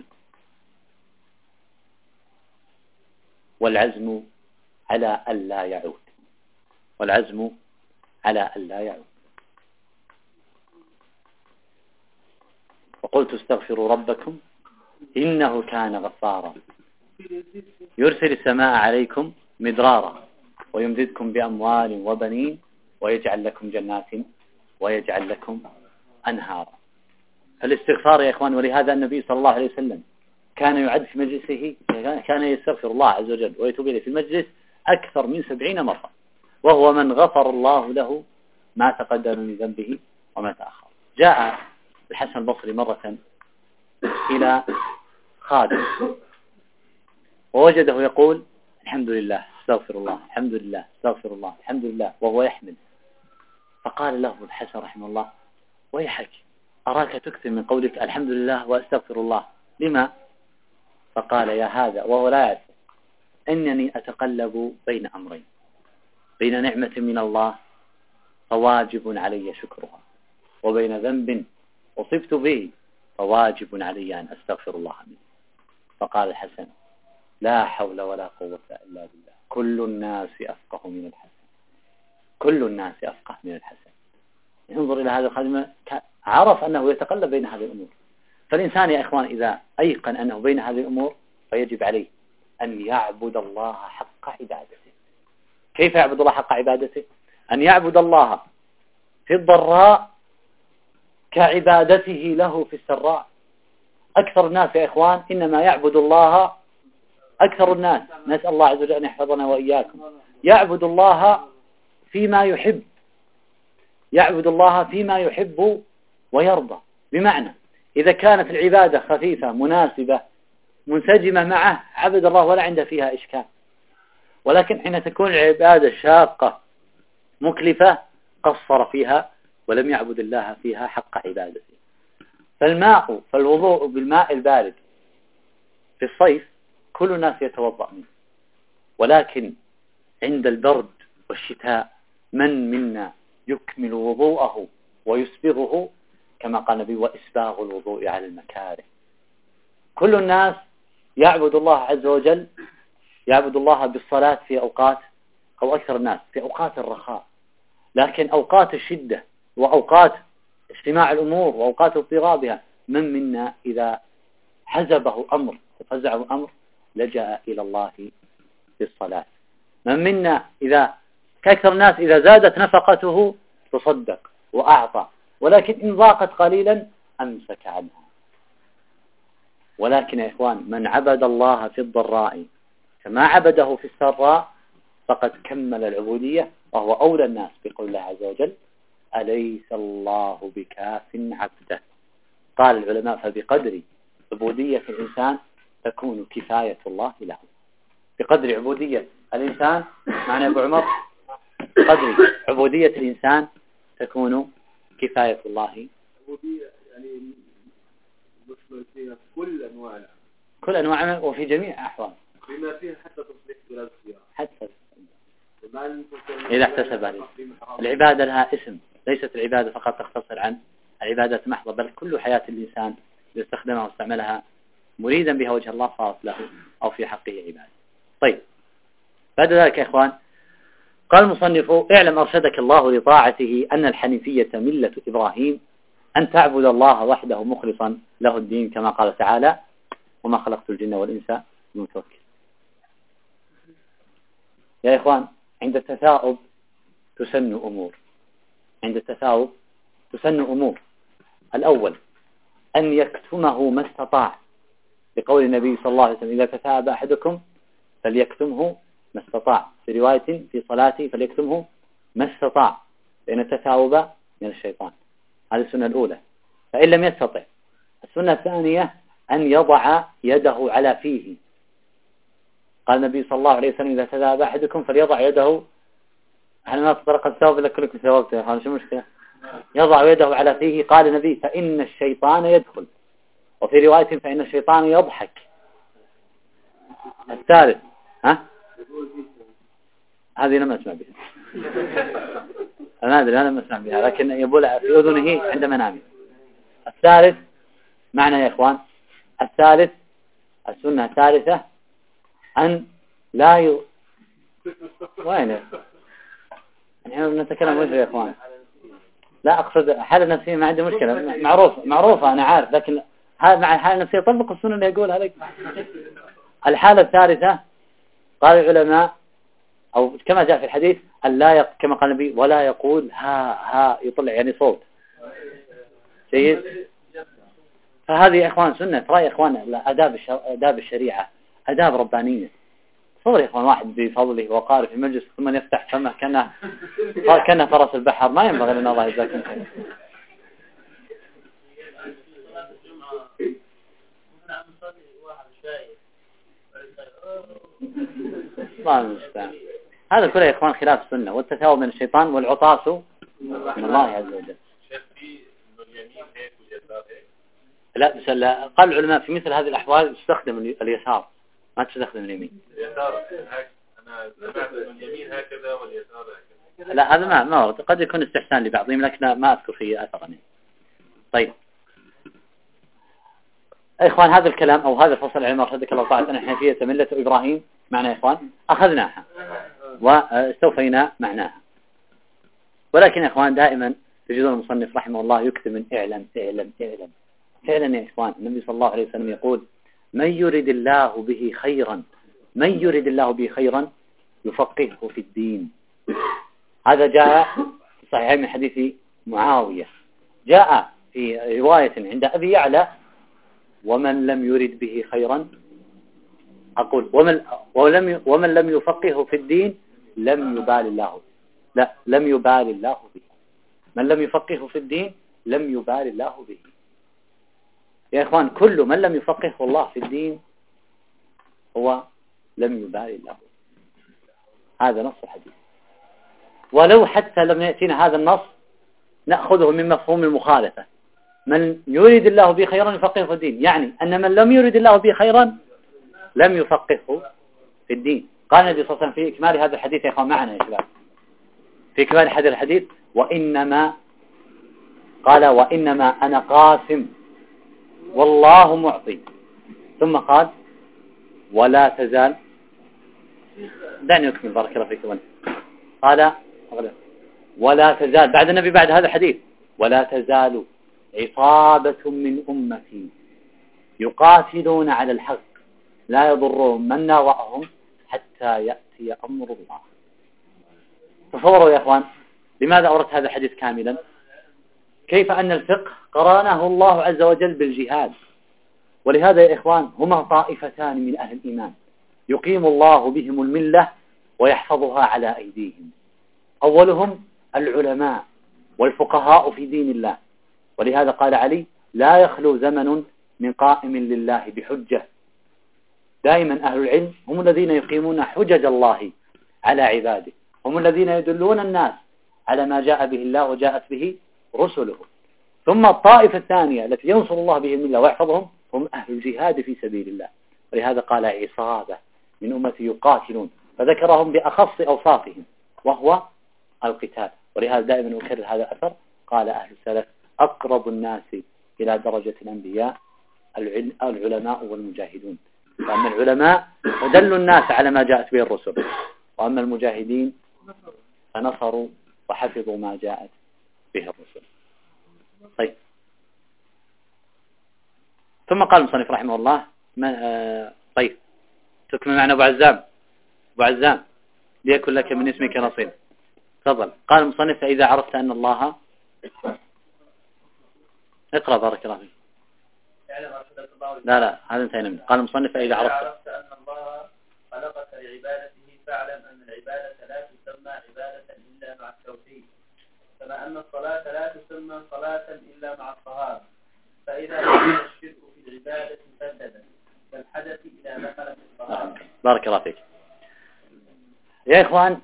[SPEAKER 1] والعزم على ألا يعود والعزم على ألا يعود. وقلت استغفروا ربكم إنه كان غفارا يرسل السماء عليكم مدرارا ويمددكم بأموال وبنين ويجعل لكم جنات ويجعل لكم أنهارا. فالاستغفار يا إخوان، ولهذا النبي صلى الله عليه وسلم كان يعد في مجلسه، كان يستغفر الله عز وجل ويتوب إليه في المجلس أكثر من سبعين مرة، وهو من غفر الله له ما تقدم من ذنبه وما تأخر. جاء الحسن البصري مرة إلى خادم ووجده يقول الحمد لله استغفر الله الحمد لله استغفر الله الحمد لله وهو يحمد، فقال له الحسن رحمه الله ويحك أراك تكثر من قولك الحمد لله واستغفر الله، لما؟ فقال يا هذا وهو لا يعرف إنني أتقلب بين أمرين، بين نعمة من الله فواجب علي شكرها، وبين ذنب أصبت به فواجب علي أن أستغفر الله منه. فقال الحسن لا حول ولا قوة إلا بالله، كل الناس أفقه من الحسن، كل الناس أفقه من الحسن. انظر إلى هذا الخادم، عرف أنه يتقلب بين هذه الأمور. فالإنسان يا إخوان إذا أيقن أنه بين هذه الأمور فيجب عليه أن يعبد الله حق عبادته. كيف يعبد الله حق عبادته؟ أن يعبد الله في الضراء كعبادته له في السراء. أكثر الناس يا إخوان إنما يعبد الله، أكثر الناس، نسأل الله عز وجل أن يحفظنا وإياكم، يعبد الله فيما يحب، يعبد الله فيما يحب ويرضى. بمعنى إذا كانت العبادة خفيفة مناسبة منسجمة معه عبد الله ولا عنده فيها إشكال، ولكن حين تكون العبادة شاقة مكلفة قصر فيها ولم يعبد الله فيها حق عبادته. فالماء فالوضوء بالماء البارد في الصيف كل الناس يتوضأ منه، ولكن عند البرد والشتاء من منا يكمل وضوءه ويسبغه، كما قال النبي وإسباغ الوضوء على المكاره. كل الناس يعبد الله عز وجل، يعبد الله بالصلاة في أوقات، أو أكثر الناس في أوقات الرخاء، لكن أوقات الشدة وأوقات اجتماع الأمور وأوقات اضطرابها من منا إذا حزبه أمر وفزعه أمر لجأ إلى الله بالصلاة. من منا إذا كأكثر الناس إذا زادت نفقته تصدق وأعطى، ولكن إن ضاقت قليلا أمسك عنها. ولكن يا إخوان من عبد الله في الضراء كما عبده في السراء فقد كمل العبودية، وهو أولى الناس بقول الله عز وجل أليس الله بكاف عبده. قال العلماء فبقدر عبودية الإنسان تكون كفاية الله له. بقدر عبودية الإنسان، معنى أبو عمر بقدر عبودية الإنسان تكون كفاية الله.
[SPEAKER 2] عبودية يعني نشمل فيها كل أنواع
[SPEAKER 1] كل أنواع وفي جميع أحوال،
[SPEAKER 2] بما فيها حتى تصليح بلاد السيارة،
[SPEAKER 1] حتى إذا احتسب هذه العبادة لها اسم، ليست العبادة فقط تختصر عن العبادة محضة، بل كل حياة الإنسان إذا استخدمها واستعملها مريدا بها وجه الله صارت له أو في حقه عبادة. طيب بعد ذلك يا إخوان قال المصنف اعلم أرشدك الله لطاعته أن الحنيفية ملة إبراهيم، أن تعبد الله وحده مخلصا له الدين، كما قال تعالى وما خلقت الجن والإنس المتوكل. يا إخوان عند التثاؤب تسن أمور، عند التثاؤب تسن أمور. الأول أن يكتمه ما استطاع، بقول النبي صلى الله عليه وسلم إذا تثاءب أحدكم فليكتمه ما استطاع، في رواية في صلاته فليكتمه ما استطاع، لأن التثاؤب من الشيطان. هذه السنة الأولى. فإن لم يستطع، السنة الثانية أن يضع يده على فيه. قال النبي صلى الله عليه وسلم إذا تثاءب أحدكم فليضع يده، هل ما تطرق الثوب إلا كلكم ثوابته، هذا شو مشكلة؟ يضع يده على فيه. قال النبي فإن الشيطان يدخل، وفي رواية فإن الشيطان يضحك. الثالث ها هذه لم أسمع بها، أنا أدري أنا لم أسمع بها، لكن يقول في أذنه عند منامه. الثالث معنى يا إخوان، الثالث السنة الثالثة أن لا ي... وين نحن نتكلم وجه يا إخوان، لا أقصد حالة نفسية ما عندي مشكلة، معروف معروفة أنا عارف، لكن هذا مع الحالة النفسية طبق السنة اللي يقولها لك. الحالة الثالثة قال العلماء أو كما جاء في الحديث أن لا يق... كما قال النبي ولا يقول ها ها يطلع يعني صوت جيد فهذه يا إخوان سنة. ترى يا إخوان آداب آداب الشريعة آداب ربانية. صور يا إخوان واحد بفضله وقارئ في مجلس ثم يفتح فمه كأنه كأنه فرس البحر. ما ينبغي لنا. الله يجزاكم خير. الله المستعان. هذا كله يا إخوان خلاف السنة، والتثاؤب من الشيطان والعطاس من الله عز وجل. لا بس لا، قال العلماء في مثل هذه الأحوال تستخدم اليسار ما تستخدم اليمين. اليسار أنا سمعت إنه اليمين هكذا واليسار هكذا. لا هذا ما ما قد يكون استحسان لبعضهم لكن ما أذكر فيه أثرا. طيب إخوان هذا الكلام أو هذا الفصل العلم رشدك الله تعالى أن الحنفية ملة إبراهيم معنا يا إخوان أخذناها واستوفينا معناها. ولكن يا إخوان دائما تجدون المصنف رحمه الله يكتب من اعلم اعلم اعلم فعلا يا إخوان. النبي صلى الله عليه وسلم يقول من يريد الله به خيرا من يريد الله به خيرا يفقهه في الدين. هذا جاء في صحيحين من حديث معاوية. جاء في رواية عند أبي يعلى ومن لم يرد به خيرا أقول ومن, ولم ومن لم يفقهه في الدين لم يبال الله لا لم يبال الله به. من لم يفقهه في الدين لم يبال الله به. يا إخوان كل من لم يفقهه الله في الدين هو لم يبال الله. هذا نص الحديث. ولو حتى لم يأتينا هذا النص نأخذه من مفهوم المخالفة. من يريد الله به خيرا يفقهه في الدين، يعني أن من لم يريد الله به خيرا لم يفقهه في الدين. قال النبي صلى الله عليه وسلم في إكمال هذا الحديث يا إخوان معنا يا شباب في إكمال هذا الحديث وإنما قال وإنما أنا قاسم والله معطي. ثم قال ولا تزال دعني أكمل بارك الله فيكم. قال ولا تزال بعد النبي بعد هذا الحديث ولا تزال عصابة من أمتي يقاتلون على الحق لا يضرهم من ناوأهم حتى يأتي أمر الله. تصوروا يا أخوان لماذا أوردت هذا الحديث كاملا؟ كيف أن الفقه قرانه الله عز وجل بالجهاد. ولهذا يا إخوان هما طائفتان من أهل الإيمان يقيم الله بهم الملة ويحفظها على أيديهم. أولهم العلماء والفقهاء في دين الله. ولهذا قال علي لا يخلو زمن من قائم لله بحجة. دائما أهل العلم هم الذين يقيمون حجج الله على عباده، هم الذين يدلون الناس على ما جاء به الله وجاءت به رسله. ثم الطائفة الثانية التي ينصر الله بهم الله ويحفظهم هم أهل الجهاد في سبيل الله. ولهذا قال عصابة من أمتي يقاتلون فذكرهم بأخص أوصافهم وهو القتال. ولهذا دائما أكرر هذا الأثر. قال أهل السلف أقرب الناس إلى درجة الأنبياء العلماء والمجاهدون. فأما العلماء فدلوا الناس على ما جاءت به الرسل، وأما المجاهدين فنصروا وحفظوا ما جاءت به الرسل. طيب ثم قال المصنف رحمه الله ما آه طيب تكمل معنا أبو عزام. أبو عزام ليكن لك من اسمك نصيب. تفضل. قال المصنف فإذا عرفت أن الله اقرأ بارك الله فيك. لا لا هذا انتهينا منه. قال المصنف فإذا عرفت
[SPEAKER 2] أن الله خلقك لعبادته فاعلم أن العبادة لا تسمى عبادة إلا مع التوحيد، كما أن الصلاة لا تسمى صلاة إلا مع الطهارة. فإذا كان الشرك في العبادة فسدا كالحدث إذا دخل في الطهارة.
[SPEAKER 1] بارك الله فيك. يا إخوان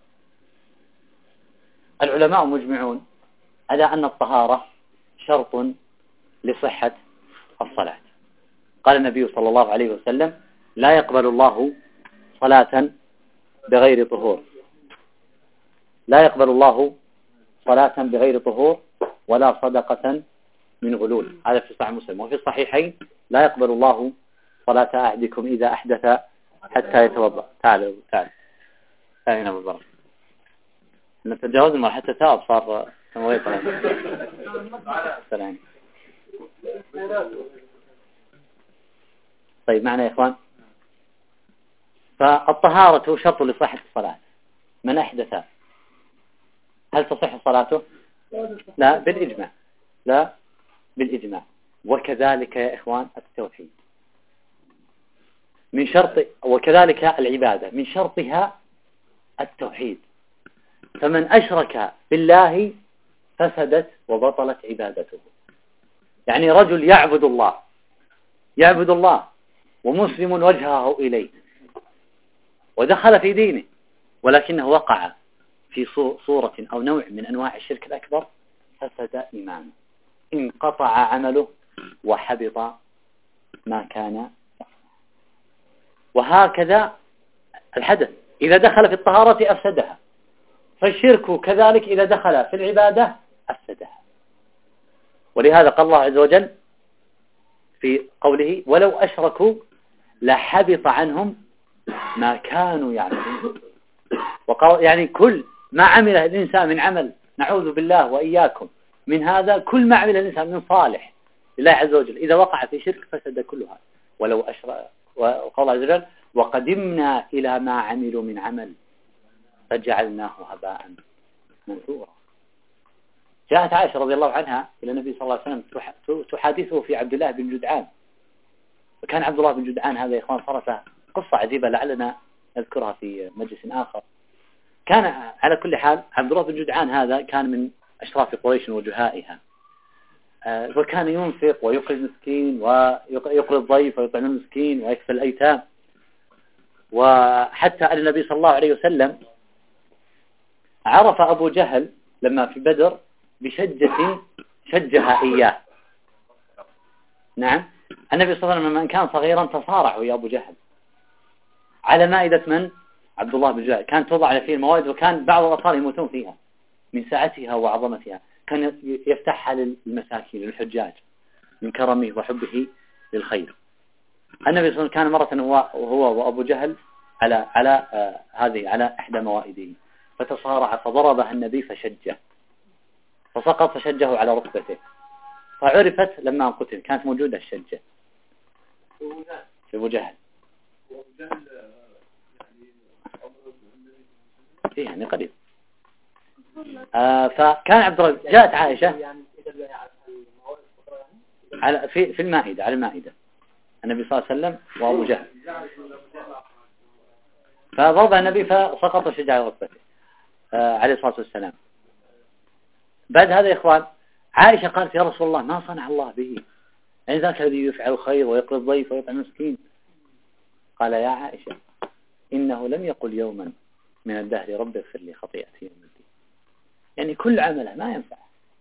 [SPEAKER 1] العلماء مجمعون على أن الطهارة شرط لصحة الصلاة. قال النبي صلى الله عليه وسلم لا يقبل الله صلاة بغير طهور لا يقبل الله صلاة بغير طهور ولا صدقة من غلول. هذا في صحيح مسلم. وفي الصحيحين لا يقبل الله صلاة أحدكم إذا أحدث حتى يتوضأ. تعالوا تعالوا هنا بالبركة. نتجاوز المرحلة حتى تاب صار سموية السلام. طيب معنا يا إخوان. فالطهارة شرط لصحة الصلاة. من أحدث هل تصح صلاته؟ لا بالإجماع لا بالإجماع وكذلك يا إخوان التوحيد من شرط، وكذلك العبادة من شرطها التوحيد. فمن أشرك بالله فسدت وبطلت عبادته. يعني رجل يعبد الله يعبد الله ومسلم وجهه إليه ودخل في دينه، ولكنه وقع في صورة أو نوع من أنواع الشرك الأكبر، فسد إيمانه، انقطع عمله وحبط ما كان. وهكذا الحدث إذا دخل في الطهارة أفسدها، فالشرك كذلك إذا دخل في العبادة أفسدها. ولهذا قال الله عز وجل في قوله ولو أشركوا لحبط عنهم ما كانوا يعملون. وقال يعني كل ما عمله الإنسان من عمل، نعوذ بالله وإياكم من هذا، كل ما عمله الإنسان من صالح لله عز وجل إذا وقع في شرك فسد كلها. ولو أشرك، وقال الله عز وجل وقدمنا إلى ما عملوا من عمل فجعلناه هباء منثورا. جاءت عائشة رضي الله عنها إلى النبي صلى الله عليه وسلم تحادثه في عبد الله بن جدعان. وكان عبد الله بن جدعان هذا يا إخوان صارت قصة عجيبة لعلنا نذكرها في مجلس آخر. كان على كل حال عبد الله بن جدعان هذا كان من أشراف قريش وجهائها، وكان ينفق ويقري المسكين ويقري الضيف ويطعم المسكين ويكفل الأيتام. وحتى أن النبي صلى الله عليه وسلم عرف أبو جهل لما في بدر بشجة شجها إياه. نعم، النبي صلى الله عليه وسلم لما كان صغيرا تصارع ويا أبو جهل على مائدة من؟ عبد الله بن جهل. كانت توضع فيه الموائد، وكان بعض الأطفال يموتون فيها من سعتها وعظمتها. كان يفتحها للمساكين للحجاج من كرمه وحبه للخير. النبي صلى الله عليه وسلم كان مرة وهو وأبو جهل على على آه هذه على إحدى موائده، فتصارع فضربها النبي فشجه فسقط فشجه على ركبته، فعرفت لما قتل كانت موجودة الشجة في أبو جهل. إيه يعني قريب. آه فكان عبد الله، جاءت عائشة على في في المائدة على المائدة النبي صلى الله عليه وسلم وأبو جهل، فضربها النبي فسقط شجع على ركبته آه عليه الصلاة والسلام. بعد هذا يا إخوان عائشة قالت يا رسول الله ما صنع الله به؟ يعني ذاك الذي يفعل الخير ويقري الضيف ويطعم المسكين. قال يا عائشة إنه لم يقل يوما من الدهر رب اغفر لي خطيئتي يوم الدين. يعني كل عمله ما ينفع.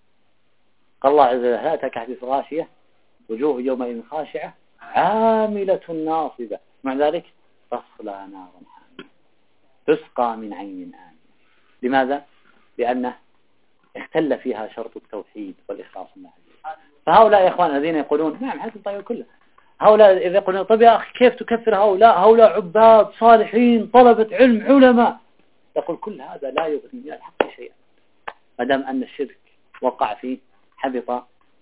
[SPEAKER 1] قال الله عز وجل لا أتاك حديث غاشية وجوه يومئذ خاشعة عاملة ناصبة، مع ذلك تصلى نارا حامية تسقى من عين آنية. لماذا؟ لأنه اختل فيها شرط التوحيد والإخلاص لله. فهؤلاء يا إخوان الذين يقولون نعم حتى الطيب كله، هؤلاء إذا يقولون طب يا أخي كيف تكفر هؤلاء؟ هؤلاء عباد صالحين طلبة علم علماء. يقول كل هذا لا يغني من الحق شيئا، ما دام أن الشرك وقع فيه حبط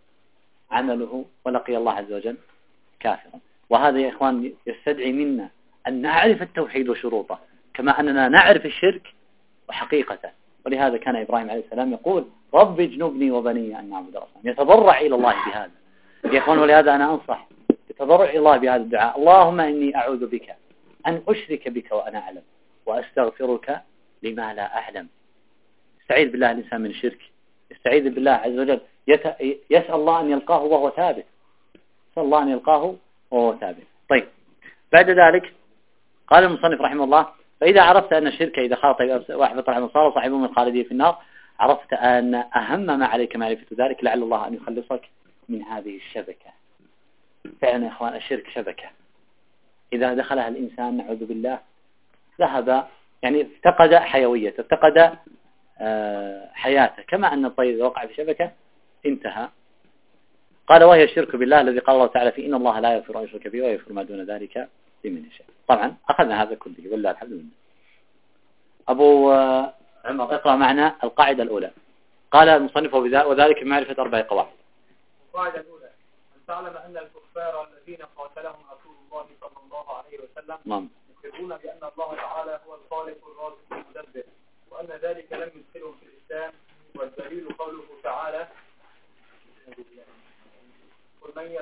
[SPEAKER 1] عمله ولقي الله عز وجل كافرا. وهذا يا إخوان يستدعي منا أن نعرف التوحيد وشروطه كما أننا نعرف الشرك وحقيقته. ولهذا كان إبراهيم عليه السلام يقول رب اجنبني وبني أن نعبد الأصنام، يتضرع إلى الله بهذا يا إخوان. ولهذا أنا أنصح يتضرع إلى الله بهذا الدعاء: اللهم إني أعوذ بك أن أشرك بك وأنا أعلم وأستغفرك لما لا أعلم. يستعيذ بالله الإنسان من الشرك، يستعيذ بالله عز وجل، يت... يسأل الله أن يلقاه وهو ثابت، يسأل الله أن يلقاه وهو ثابت. طيب بعد ذلك قال المصنف رحمه الله: فإذا عرفت أن الشرك إذا خاط واحد طلع من صار صاحبه من الخالدين في النار، عرفت أن أهم ما عليك معرفة ذلك، لعل الله أن يخلصك من هذه الشبكة. فعلا يا إخوان الشرك شبكة إذا دخلها الإنسان نعوذ بالله ذهب، يعني افتقد حيويته، افتقد حياته، كما أن الطير إذا وقع في شبكة انتهى. قال: وهي الشرك بالله الذي قال الله تعالى فيه: إن الله لا يغفر أن يشرك به ويغفر ما دون ذلك لمن يشاء. طبعا أخذنا هذا كله والله الحمد لله. أبو عمر اقرأ معنا القاعدة الأولى. قال المصنف: وذلك معرفة أربع قواعد.
[SPEAKER 3] القاعدة الأولى: أن تعلم أن الكفار الذين قاتلهم رسول الله صلى الله عليه وسلم
[SPEAKER 1] نعم
[SPEAKER 3] يقرون بأن الله تعالى هو الخالق الرازق المدبر، وأن ذلك لم يدخلهم في الإسلام، والدليل قوله تعالى: قل من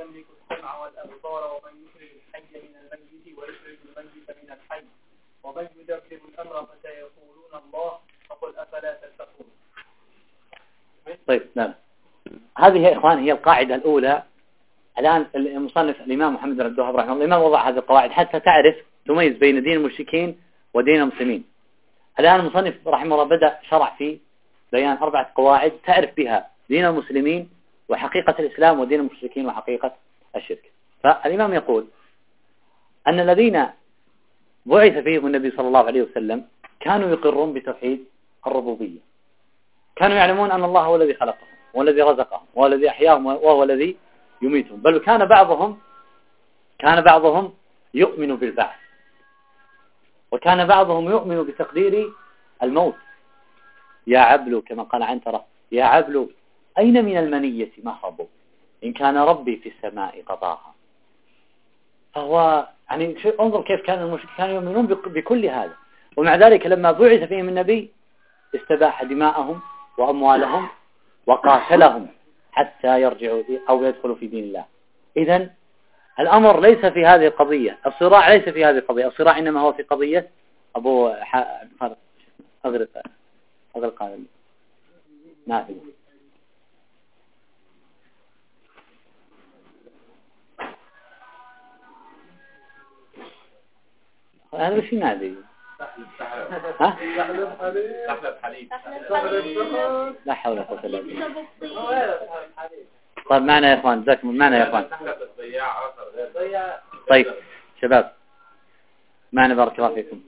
[SPEAKER 3] يملك السمع والأبصار ومن يخرج الحي من الميت ويخرج الميت من الحي ومن يدبر الأمر فسيقولون الله فقل أفلا تتقون.
[SPEAKER 1] طيب نعم، هذه يا إخوان هي القاعدة الأولى. الآن المصنف الإمام محمد بن عبد الوهاب رحمه الله الإمام وضع هذه القواعد حتى تعرف تميز بين دين المشركين ودين المسلمين. الآن المصنف رحمه الله بدأ شرع في بيان أربعة قواعد تعرف بها دين المسلمين وحقيقة الإسلام ودين المشركين وحقيقة الشرك. فالإمام يقول أن الذين بعث فيهم النبي صلى الله عليه وسلم كانوا يقرون بتوحيد الربوبية، كانوا يعلمون أن الله هو الذي خلقهم والذي رزقهم والذي أحياهم وهو الذي يميتهم، بل كان بعضهم كان بعضهم يؤمن بالبعث، وكان بعضهم يؤمن بتقدير الموت. يا عبل كما قال عنترة يا عبل أين من المنية مهرب إن كان ربي في السماء قضاها. فهو يعني انظر كيف كان المشركين كانوا يؤمنون بكل هذا، ومع ذلك لما بعث فيهم النبي استباح دماءهم وأموالهم وقاتلهم حتى يرجعوا أو يدخلوا في دين الله. إذن الأمر ليس في هذه القضية، الصراع ليس في هذه القضية، الصراع إنما هو في قضية أبو أغرق أغرق هذا نافذ. هذا وش نادي؟ ها؟ لا حول ولا قوة إلا بالله. طيب معنا يا إخوان، جزاكم معنا يا إخوان. طيب شباب معنا بارك الله فيكم.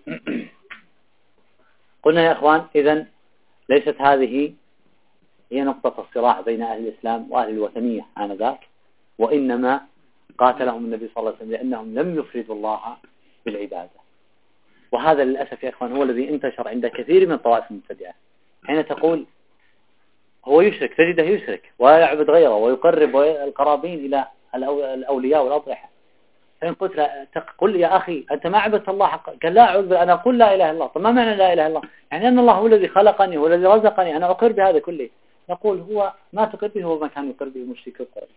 [SPEAKER 1] قلنا يا إخوان إذن ليست هذه هي نقطة الصراع بين أهل الإسلام وأهل الوثنية آنذاك، وإنما قاتلهم النبي صلى الله عليه وسلم لأنهم لم يفردوا الله بالعبادة. وهذا للأسف يا إخوان هو الذي انتشر عند كثير من طوائف المبتدعة. حين تقول هو يشرك تجده يشرك ويعبد غيره ويقرب القرابين إلى الأولياء والأضرحة، فإن قلت لا تقول يا أخي أنت ما عبدت الله حقا، قال لا أعبد، أنا أقول لا إله إلا الله. طب ما معنى لا إله إلا الله؟ يعني أن الله هو الذي خلقني هو الذي رزقني، أنا أقر بهذا كله. نقول هو ما تقر به هو ما كان يقر به مشرك قريش،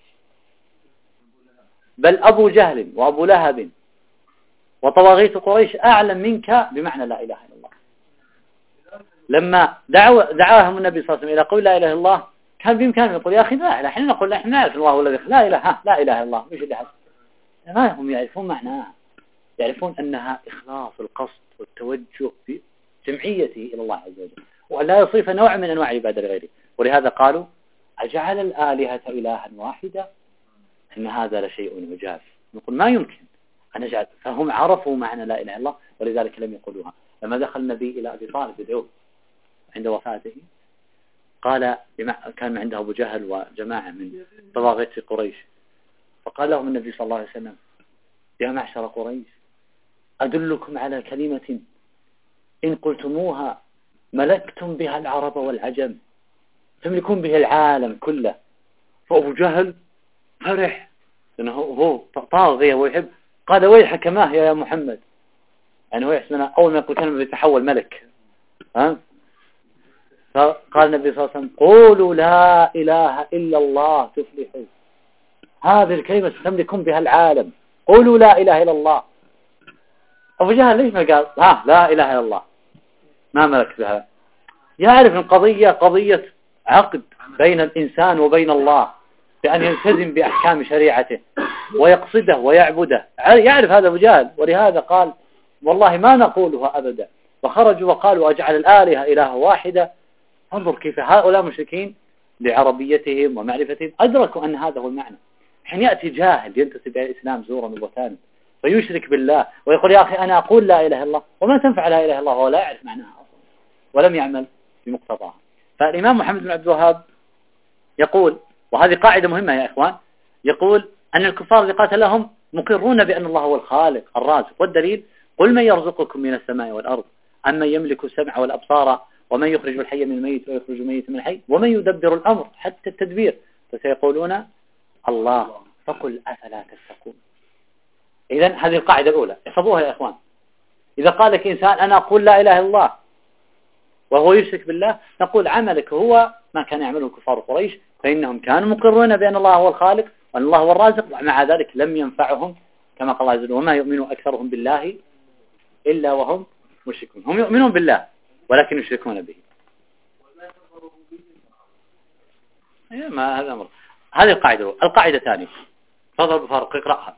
[SPEAKER 1] بل أبو جهل وأبو لهب وطواغيت قريش أعلم منك بمعنى لا إله إلا الله. لما دعوا دعاهم النبي صلى الله عليه وسلم إلى قول لا إله إلا الله كان بإمكانهم يقول يا أخي لا، احنا نقول احنا نعرف الله هو الذي لا إله ها لا إله إلا الله، مش اللي حد ما هم يعرفون معناها، يعرفون أنها إخلاص القصد والتوجه بجمعيته إلى الله عز وجل، وأن لا يصيف نوع من أنواع العبادة لغيره. ولهذا قالوا أجعل الآلهة إلها واحدة إن هذا لشيء عجاب. نقول ما يمكن أن نجعل، فهم عرفوا معنى لا إله إلا الله ولذلك لم يقولوها. لما دخل النبي إلى أبي طالب يدعوه عند وفاته قال كان عنده أبو جهل وجماعة من طواغيت قريش، فقال لهم النبي صلى الله عليه وسلم يا معشر قريش أدلكم على كلمة إن قلتموها ملكتم بها العرب والعجم، تملكون به العالم كله. فأبو جهل فرح لأنه هو طاغية ويحب، قال ويحك ما هي يا محمد، يعني هو يحسن أول ما يقول كلمة بيتحول ملك. ها؟ فقال النبي صلى الله عليه وسلم قولوا لا إله إلا الله تفلحوا، هذه الكلمة تملكون بها العالم، قولوا لا إله إلا الله. أبو جهل ليش ما قال ها لا إله إلا الله ما ملك بها؟ يعرف القضية قضية عقد بين الإنسان وبين الله بأن يلتزم بأحكام شريعته ويقصده ويعبده، يعرف هذا أبو جهل. ولهذا قال والله ما نقولها أبدا، وخرجوا وقالوا أجعل الآلهة إله واحدة. انظر كيف هؤلاء مشركين لعربيتهم ومعرفتهم أدركوا أن هذا هو المعنى. حين يأتي جاهل ينتسب إلى الإسلام زورا وبهتانا فيشرك بالله ويقول يا أخي أنا أقول لا إله إلا الله، وما تنفع لا إله إلا الله، هو لا يعرف معناها أصلا ولم يعمل بمقتضاها. فالإمام محمد بن عبد الوهاب يقول، وهذه قاعدة مهمة يا إخوان، يقول أن الكفار اللي قاتلهم مقرون بأن الله هو الخالق الرازق، والدليل قل من يرزقكم من السماء والأرض أمن يملك السمع والأبصار ومن يخرج الحي من الميت ويخرج الميت من الحي ومن يدبر الأمر حتى التدبير فسيقولون الله فقل أفلا تتقون. إذن هذه القاعدة الأولى احفظوها يا إخوان. إذا قال لك إنسان أنا أقول لا إله إلا الله وهو يشرك بالله، نقول عملك هو ما كان يعمله كفار قريش، فإنهم كانوا مقرون بأن الله هو الخالق وأن الله هو الرازق، ومع ذلك لم ينفعهم كما قال الله عز وجل وما يؤمن أكثرهم بالله إلا وهم مشركون. هم يؤمنون بالله ولكن يشركون به. ما هذا أمر. هذه القاعدة. القاعدة الثانية تفضل بفارق اقرأها.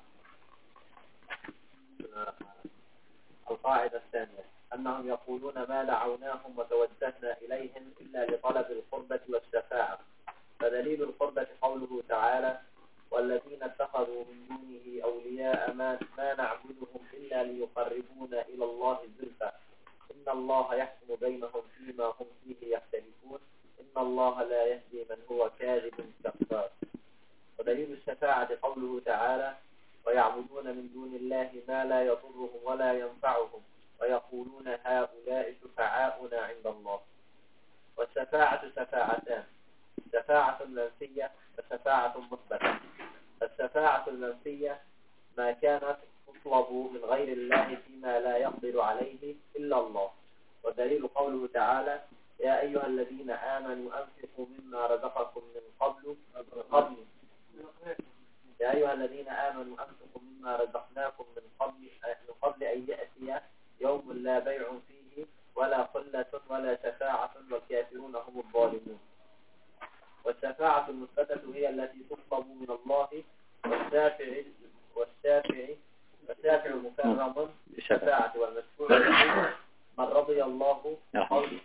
[SPEAKER 4] القاعدة الثانية أنهم يقولون ما دعوناهم وتوجهنا إليهم إلا لطلب القربة والشفاعة، فدليل القربة قوله تعالى والذين اتخذوا من دونه أولياء ما, ما نعبدهم إلا ليقربونا إلى الله زلفى إن الله يحكم بينهم فيما هم فيه يختلفون إن الله لا يهدي من هو كاذب كفار. ودليل الشفاعة قوله تعالى ويعبدون من دون الله ما لا يضرهم ولا ينفعهم ويقولون هؤلاء شفعاؤنا عند الله. والشفاعة شفاعتان، شفاعة منفية وشفاعة مثبتة. الشفاعة المنفية ما كانت تطلب من غير الله فيما لا يقدر عليه إلا الله، ودليل قوله تعالى يا أيها الذين آمنوا أنفقوا مما رزقكم من قبل قبل يا أيها الذين آمنوا أنفقوا مما رزقناكم من قبل من قبل أن يأتي يوم لا بيع فيه ولا خلة ولا شفاعة والكافرون هم الظالمون. والشفاعة المثبتة هي التي تطلب من الله والشافع والشافع والشافع مكرم بالشفاعة والمشفوع من رضي الله قوله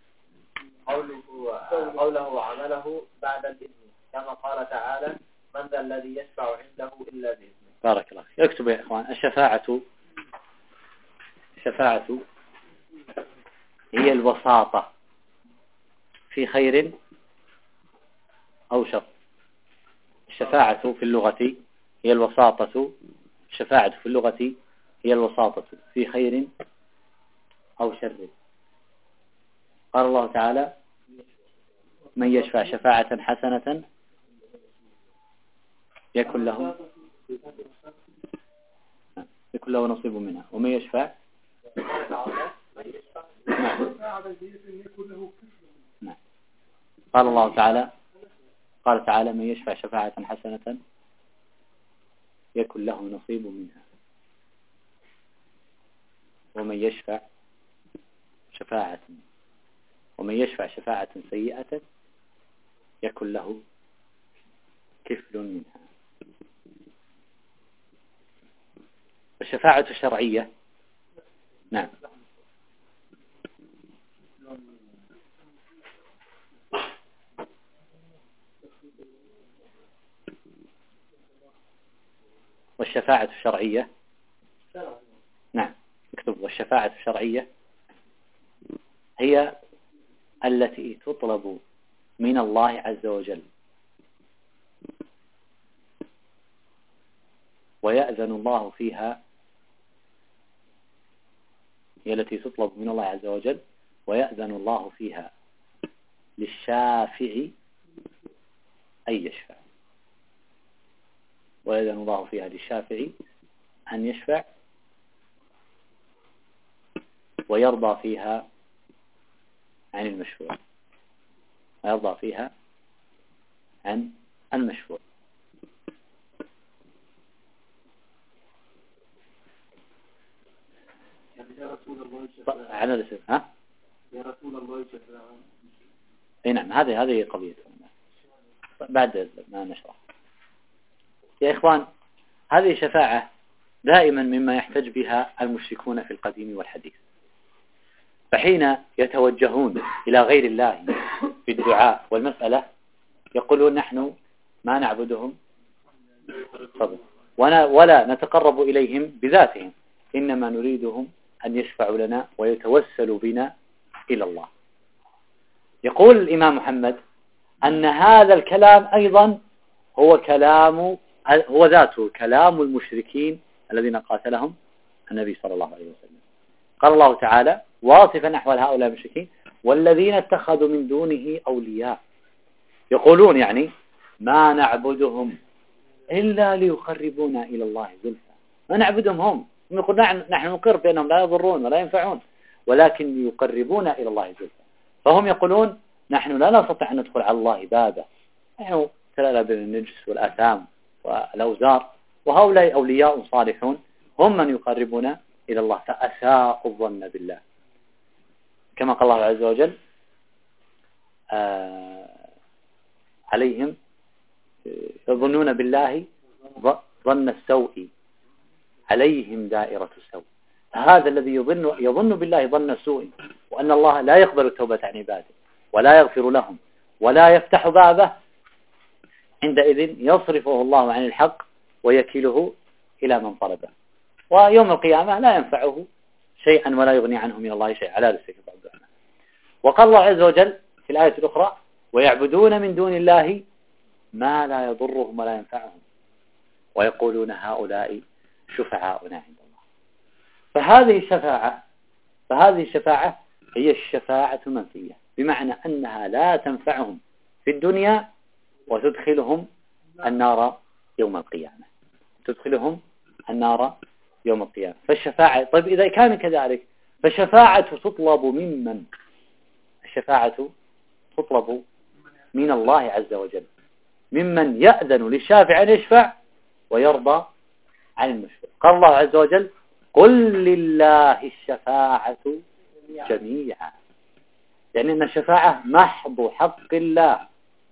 [SPEAKER 4] قوله وعمله بعد الإذن كما قال تعالى من ذا الذي يشفع عنده إلا بإذنه.
[SPEAKER 1] بارك الله. اكتب يا إخوان. الشفاعة الشفاعة هي الوساطة في خير أو شر. الشفاعة في اللغة هي الوساطة الشفاعة في اللغة هي الوساطة في خير أو شر. قال الله تعالى من يشفع شفاعة حسنة يكن له يكن له نصيب منها ومن يشفع نعم. قال الله تعالى قال تعالى من يشفع شفاعة حسنة يكن له نصيب منها ومن يشفع شفاعة ومن يشفع شفاعة سيئة يكن له كفل منها. الشفاعة الشرعية نعم والشفاعة الشرعية نعم اكتب. والشفاعة الشرعية هي التي تطلب من الله عز وجل ويأذن الله فيها هي التي تطلب من الله عز وجل ويأذن الله فيها للشافع أن يشفع ويأذن الله فيها للشافع أن يشفع ويرضى فيها عن المشفوع ويرضى فيها عن المشفوع.
[SPEAKER 2] يا رسول الله
[SPEAKER 1] على الاسم ها
[SPEAKER 2] يا رسول الله شفاعة.
[SPEAKER 1] اي نعم هذه هذه قضية بعد ما نشرح. يا إخوان هذه شفاعة دائما مما يحتج بها المشركون في القديم والحديث، فحين يتوجهون إلى غير الله في الدعاء والمسألة يقولون نحن ما نعبدهم ولا نتقرب إليهم بذاتهم إنما نريدهم أن يشفعوا لنا ويتوسلوا بنا إلى الله. يقول الإمام محمد أن هذا الكلام أيضا هو كلام هو ذاته كلام المشركين الذين قاتلهم النبي صلى الله عليه وسلم. قال الله تعالى واصفا أحوال هؤلاء المشركين والذين اتخذوا من دونه أولياء يقولون يعني ما نعبدهم إلا ليقربونا إلى الله زلفى. ما نعبدهم هم يقول نحن نقر بأنهم لا يضرون ولا ينفعون ولكن ليقربونا إلى الله زلفى. فهم يقولون نحن لا نستطيع أن ندخل على الله بابا، نحن تلالى بالنجس والآثام والأوزار، وهؤلاء أولياء صالحون هم من يقربون إلى الله، فأساءوا الظن بالله، كما قال الله عز وجل آه عليهم يظنون بالله ظن السوء عليهم دائرة السوء. هذا الذي يظن يظن بالله ظن السوء، وأن الله لا يقبل التوبة عن عباده ولا يغفر لهم ولا يفتح بابه، عندئذ يصرفه الله عن الحق ويكله إلى من طلبه، ويوم القيامة لا ينفعه شيئا ولا يغني عنه من الله شيئا. على ذلك وقال الله عز وجل في الآية الأخرى: ويعبدون من دون الله ما لا يضرهم ولا ينفعهم ويقولون هؤلاء شفعاؤنا عند الله. فهذه الشفاعة فهذه الشفاعة هي الشفاعة المنفية، بمعنى أنها لا تنفعهم في الدنيا وتدخلهم النار يوم القيامة تدخلهم النار يوم القيامة. فالشفاعة، طيب إذا كان كذلك فالشفاعة تطلب ممن؟ الشفاعة تطلب من الله عز وجل، ممن يأذن للشافع أن يشفع ويرضى عن المشفع. قال الله عز وجل: قل لله الشفاعة جميعا، يعني أن الشفاعة محض حق الله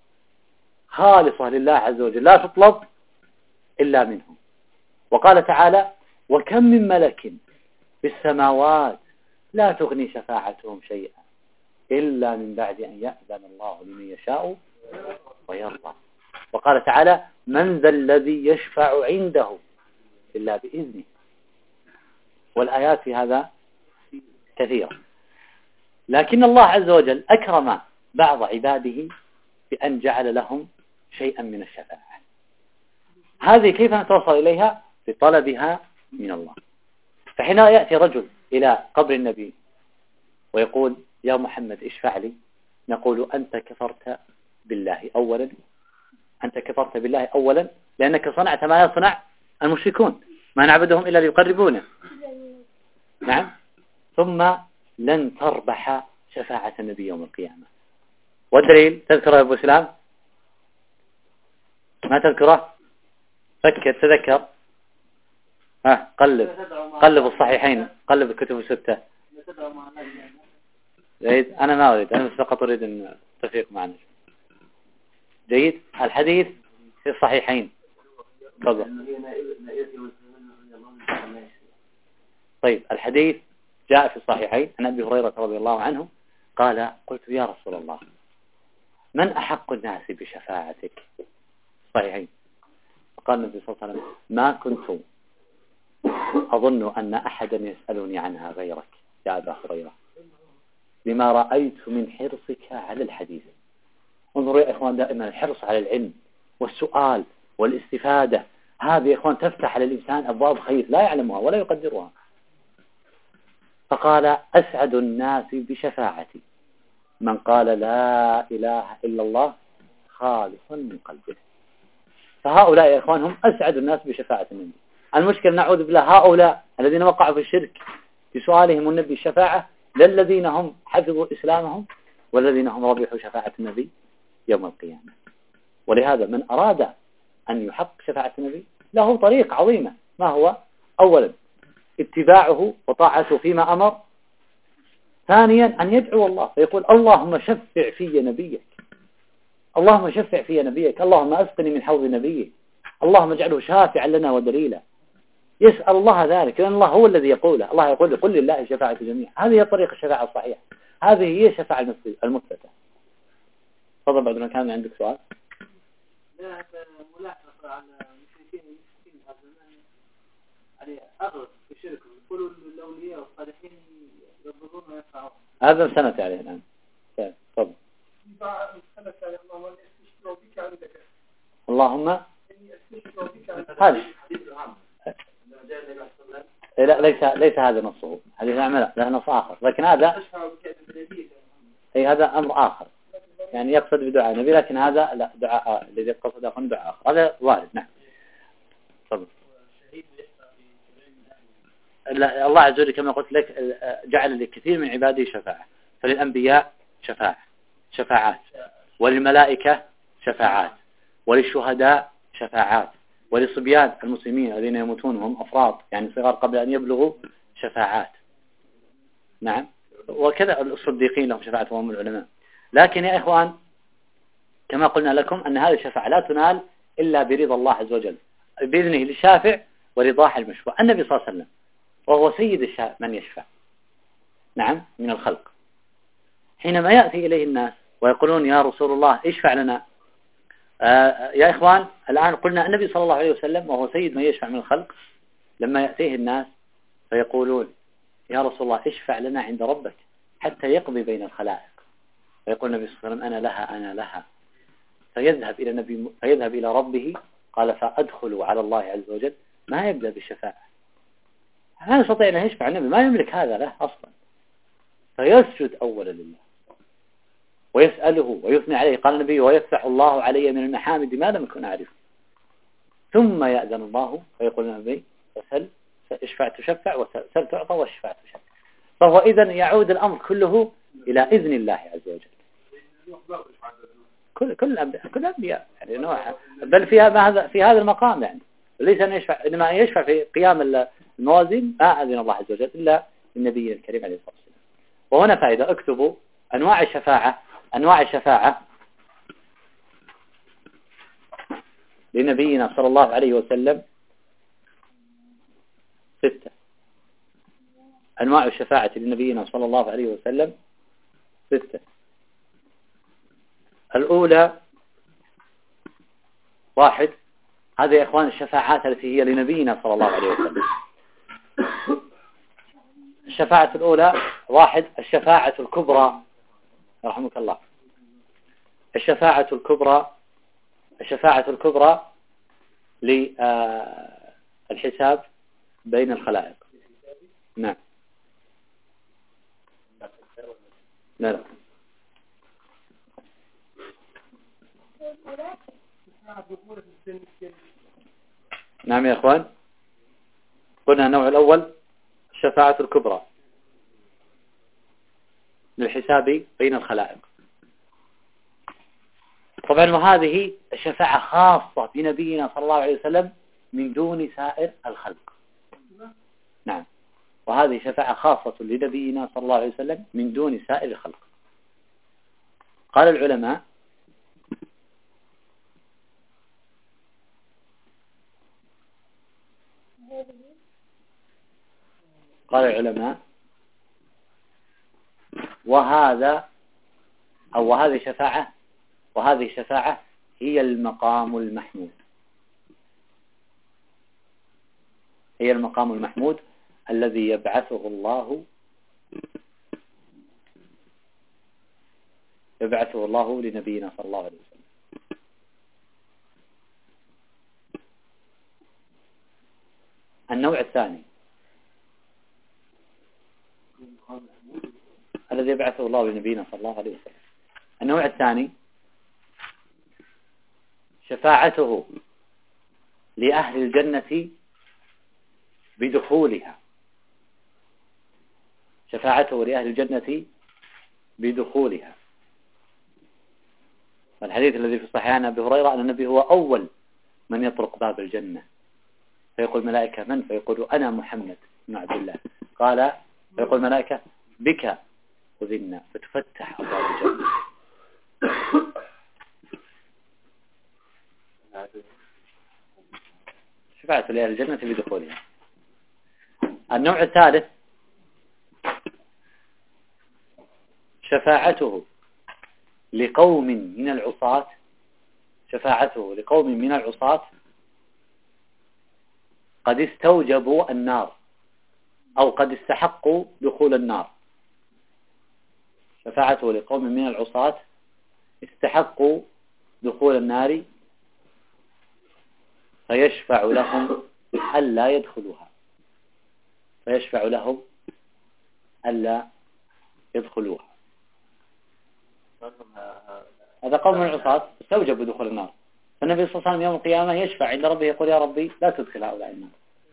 [SPEAKER 1] خالصة لله عز وجل، لا تطلب إلا منه. وقال تعالى: وكم من ملك في السماوات لا تغني شفاعتهم شيئا إلا من بعد أن يأذن الله لمن يشاء ويرضى. وقال تعالى: من ذا الذي يشفع عنده إلا بإذنه. والآيات في هذا كثيرة، لكن الله عز وجل أكرم بعض عباده بأن جعل لهم شيئا من الشفاعة. هذه كيف نتوصل إليها؟ بطلبها من الله. فحين يأتي رجل إلى قبر النبي ويقول: يا محمد اشفع لي، نقول: أنت كفرت بالله أولا أنت كفرت بالله أولا لأنك صنعت ما يصنع المشركون، ما نعبدهم إلا ليقربونا. نعم. ثم لن تربح شفاعة النبي يوم القيامة. والدليل تذكره يا أبو إسلام؟ ما تذكره؟ فكر، تذكر. ها قلب قلب الصحيحين، قلب الكتب الستة. جيد. أنا ما أريد، أنا فقط أريد أن تفيق معنا. جيد. الحديث في الصحيحين. تفضل. طيب، الحديث جاء في الصحيحين عن أبي هريرة رضي الله عنه قال: قلت يا رسول الله من أحق الناس بشفاعتك؟ صحيحين. فقال النبي صلى الله عليه وسلم: ما كنت أظن أن أحدا يسألني عنها غيرك يا أبا هريرة، لما رأيت من حرصك على الحديث. انظروا يا إخوان، دائما الحرص على العلم والسؤال والاستفادة، هذه يا إخوان تفتح على الإنسان أبواب خير لا يعلمها ولا يقدرها. فقال: أسعد الناس بشفاعتي من قال لا إله إلا الله خالصا من قلبه. فهؤلاء يا إخوان هم أسعد الناس بشفاعة النبي. المشكلة نعوذ بالله هؤلاء الذين وقعوا في الشرك بسؤالهم النبي الشفاعة، للذين هم حفظوا إسلامهم والذين هم ربحوا شفاعة النبي يوم القيامة. ولهذا من أراد أن يحقق شفاعة النبي له طريق عظيمة. ما هو؟ أولا اتباعه وطاعته فيما أمر. ثانيا أن يدعو الله فيقول: اللهم شفع في نبيك، اللهم شفع في نبيك، اللهم أسقني من حوض نبيك، اللهم اجعله شافعا لنا ودليلا. يسأل الله ذلك، لأن الله هو الذي يقوله. الله يقول: قل لله الشفاعة جميعا. هذه هي طريق الشفاعة الصحيحة، هذه هي الشفاعة المثبتة. تفضل بعد ما كان عندك سؤال.
[SPEAKER 4] لا، ملاحظة على المشركين المشركين هذا يعني أغلب في الشرك يقولوا الأولياء والصالحين يضرون وينفعون. هذا
[SPEAKER 1] سنة عليه الآن. تفضل. اللهم هذا لا ليس ليس هذا نصه، حديث نعمة له نص آخر، لكن هذا أي هذا أمر آخر، يعني يقصد بدعاء النبي، لكن هذا لا، دعاء الذي يقصد أخذ دعاء آخر، هذا وارد. نعم. تفضل. الله عز وجل كما قلت لك جعل لكثير من عباده شفاعة، فللأنبياء شفاعة شفاعات، وللملائكة شفاعات، وللشهداء شفاعات، ولصبيان المسلمين الذين يموتون وهم أفراد يعني صغار قبل أن يبلغوا شفاعات. نعم، وكذا الصديقين لهم شفاعة وهم العلماء. لكن يا إخوان كما قلنا لكم أن هذه الشفاعة لا تنال إلا برضا الله عز وجل، بإذنه للشافع ورضاه المشفوع. النبي صلى الله عليه وسلم وهو سيد من يشفع، نعم، من الخلق، حينما يأتي إليه الناس ويقولون يا رسول الله اشفع لنا، آه يا إخوان الآن قلنا النبي صلى الله عليه وسلم وهو سيد من يشفع من الخلق، لما يأتيه الناس فيقولون يا رسول الله اشفع لنا عند ربك حتى يقضي بين الخلائق، فيقول النبي صلى الله عليه وسلم أنا لها أنا لها، فيذهب إلى النبي فيذهب إلى ربه، قال فأدخل على الله عز وجل، ما يبدأ بالشفاعة، ما يستطيع أن يشفع النبي، ما يملك هذا له أصلا، فيسجد أولا لله ويسأله ويثني عليه. قال النبي ويفتح الله علي من المحامد ما لم يكن أعرف، ثم يأذن الله ويقول النبي فسل اشفع تشفع وسل تعطى واشفع تشفع. فهو إذن يعود الأمر كله إلى إذن الله عز وجل. كل كل الأنبياء كل الأنبياء يعني نوع، بل في هذا في هذا المقام يعني ليس أن يشفع، إنما يشفع في قيام الموازين ما أذن الله عز وجل إلا النبي الكريم عليه الصلاة والسلام. وهنا فائدة، اكتبوا أنواع الشفاعة أنواع الشفاعة لنبينا صلى الله عليه وسلم ستة. أنواع الشفاعة لنبينا صلى الله عليه وسلم ستة. الأولى واحد، هذه يا إخوان الشفاعات التي هي لنبينا صلى الله عليه وسلم. الشفاعة الأولى واحد الشفاعة الكبرى، رحمك الله، الشفاعة الكبرى الشفاعة الكبرى للحساب بين الخلائق. نعم لا لا نعم يا أخوان، قلنا النوع الأول الشفاعة الكبرى للحساب بين الخلائق. طبعا وهذه الشفاعة خاصة بنبينا صلى الله عليه وسلم من دون سائر الخلق. نعم، وهذه شفاعة خاصة لنبينا صلى الله عليه وسلم من دون سائر الخلق. قال العلماء قال العلماء وهذا أو وهذه شفاعة وهذه الشفاعة هي المقام المحمود هي المقام المحمود الذي يبعثه الله يبعثه الله لنبينا صلى الله عليه وسلم. النوع الثاني الذي يبعثه الله لنبينا صلى الله عليه وسلم. النوع الثاني شفاعته لأهل الجنة بدخولها شفاعته لأهل الجنة بدخولها. الحديث الذي في الصحيح عن أبي هريرة أن النبي هو أول من يطرق باب الجنة، فيقول الملائكة من؟ فيقول أنا محمد بن عبد الله. قال فيقول الملائكة بك أذنا، فتفتح أبواب الجنة. شفاعة لأهل الجنة بدخولها. النوع الثالث شفاعته لقوم من العصاة شفاعته لقوم من العصاة قد استوجبوا النار أو قد استحقوا دخول النار. شفاعته لقوم من العصاة استحقوا دخول النار فيشفع لهم ألا يدخلوها فيشفع لهم ألا يدخلوها. هذا قوم من العصاة استوجبوا دخول النار، فالنبي صلى الله عليه وسلم يوم القيامة يشفع عند ربه يقول يا ربي لا تدخل هؤلاء النار.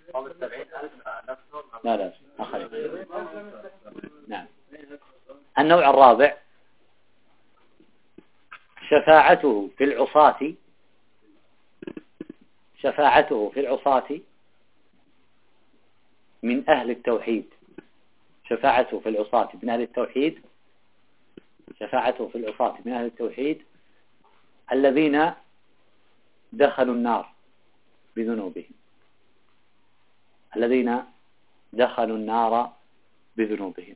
[SPEAKER 1] لا لا آخر. نعم. النوع الرابع شفاعته في العصاة شفاعته في العصاة من أهل التوحيد، شفاعته في العصاة من أهل التوحيد، شفاعته في العصاة من أهل التوحيد الذين دخلوا النار بذنوبهم، الذين دخلوا النار بذنوبهم،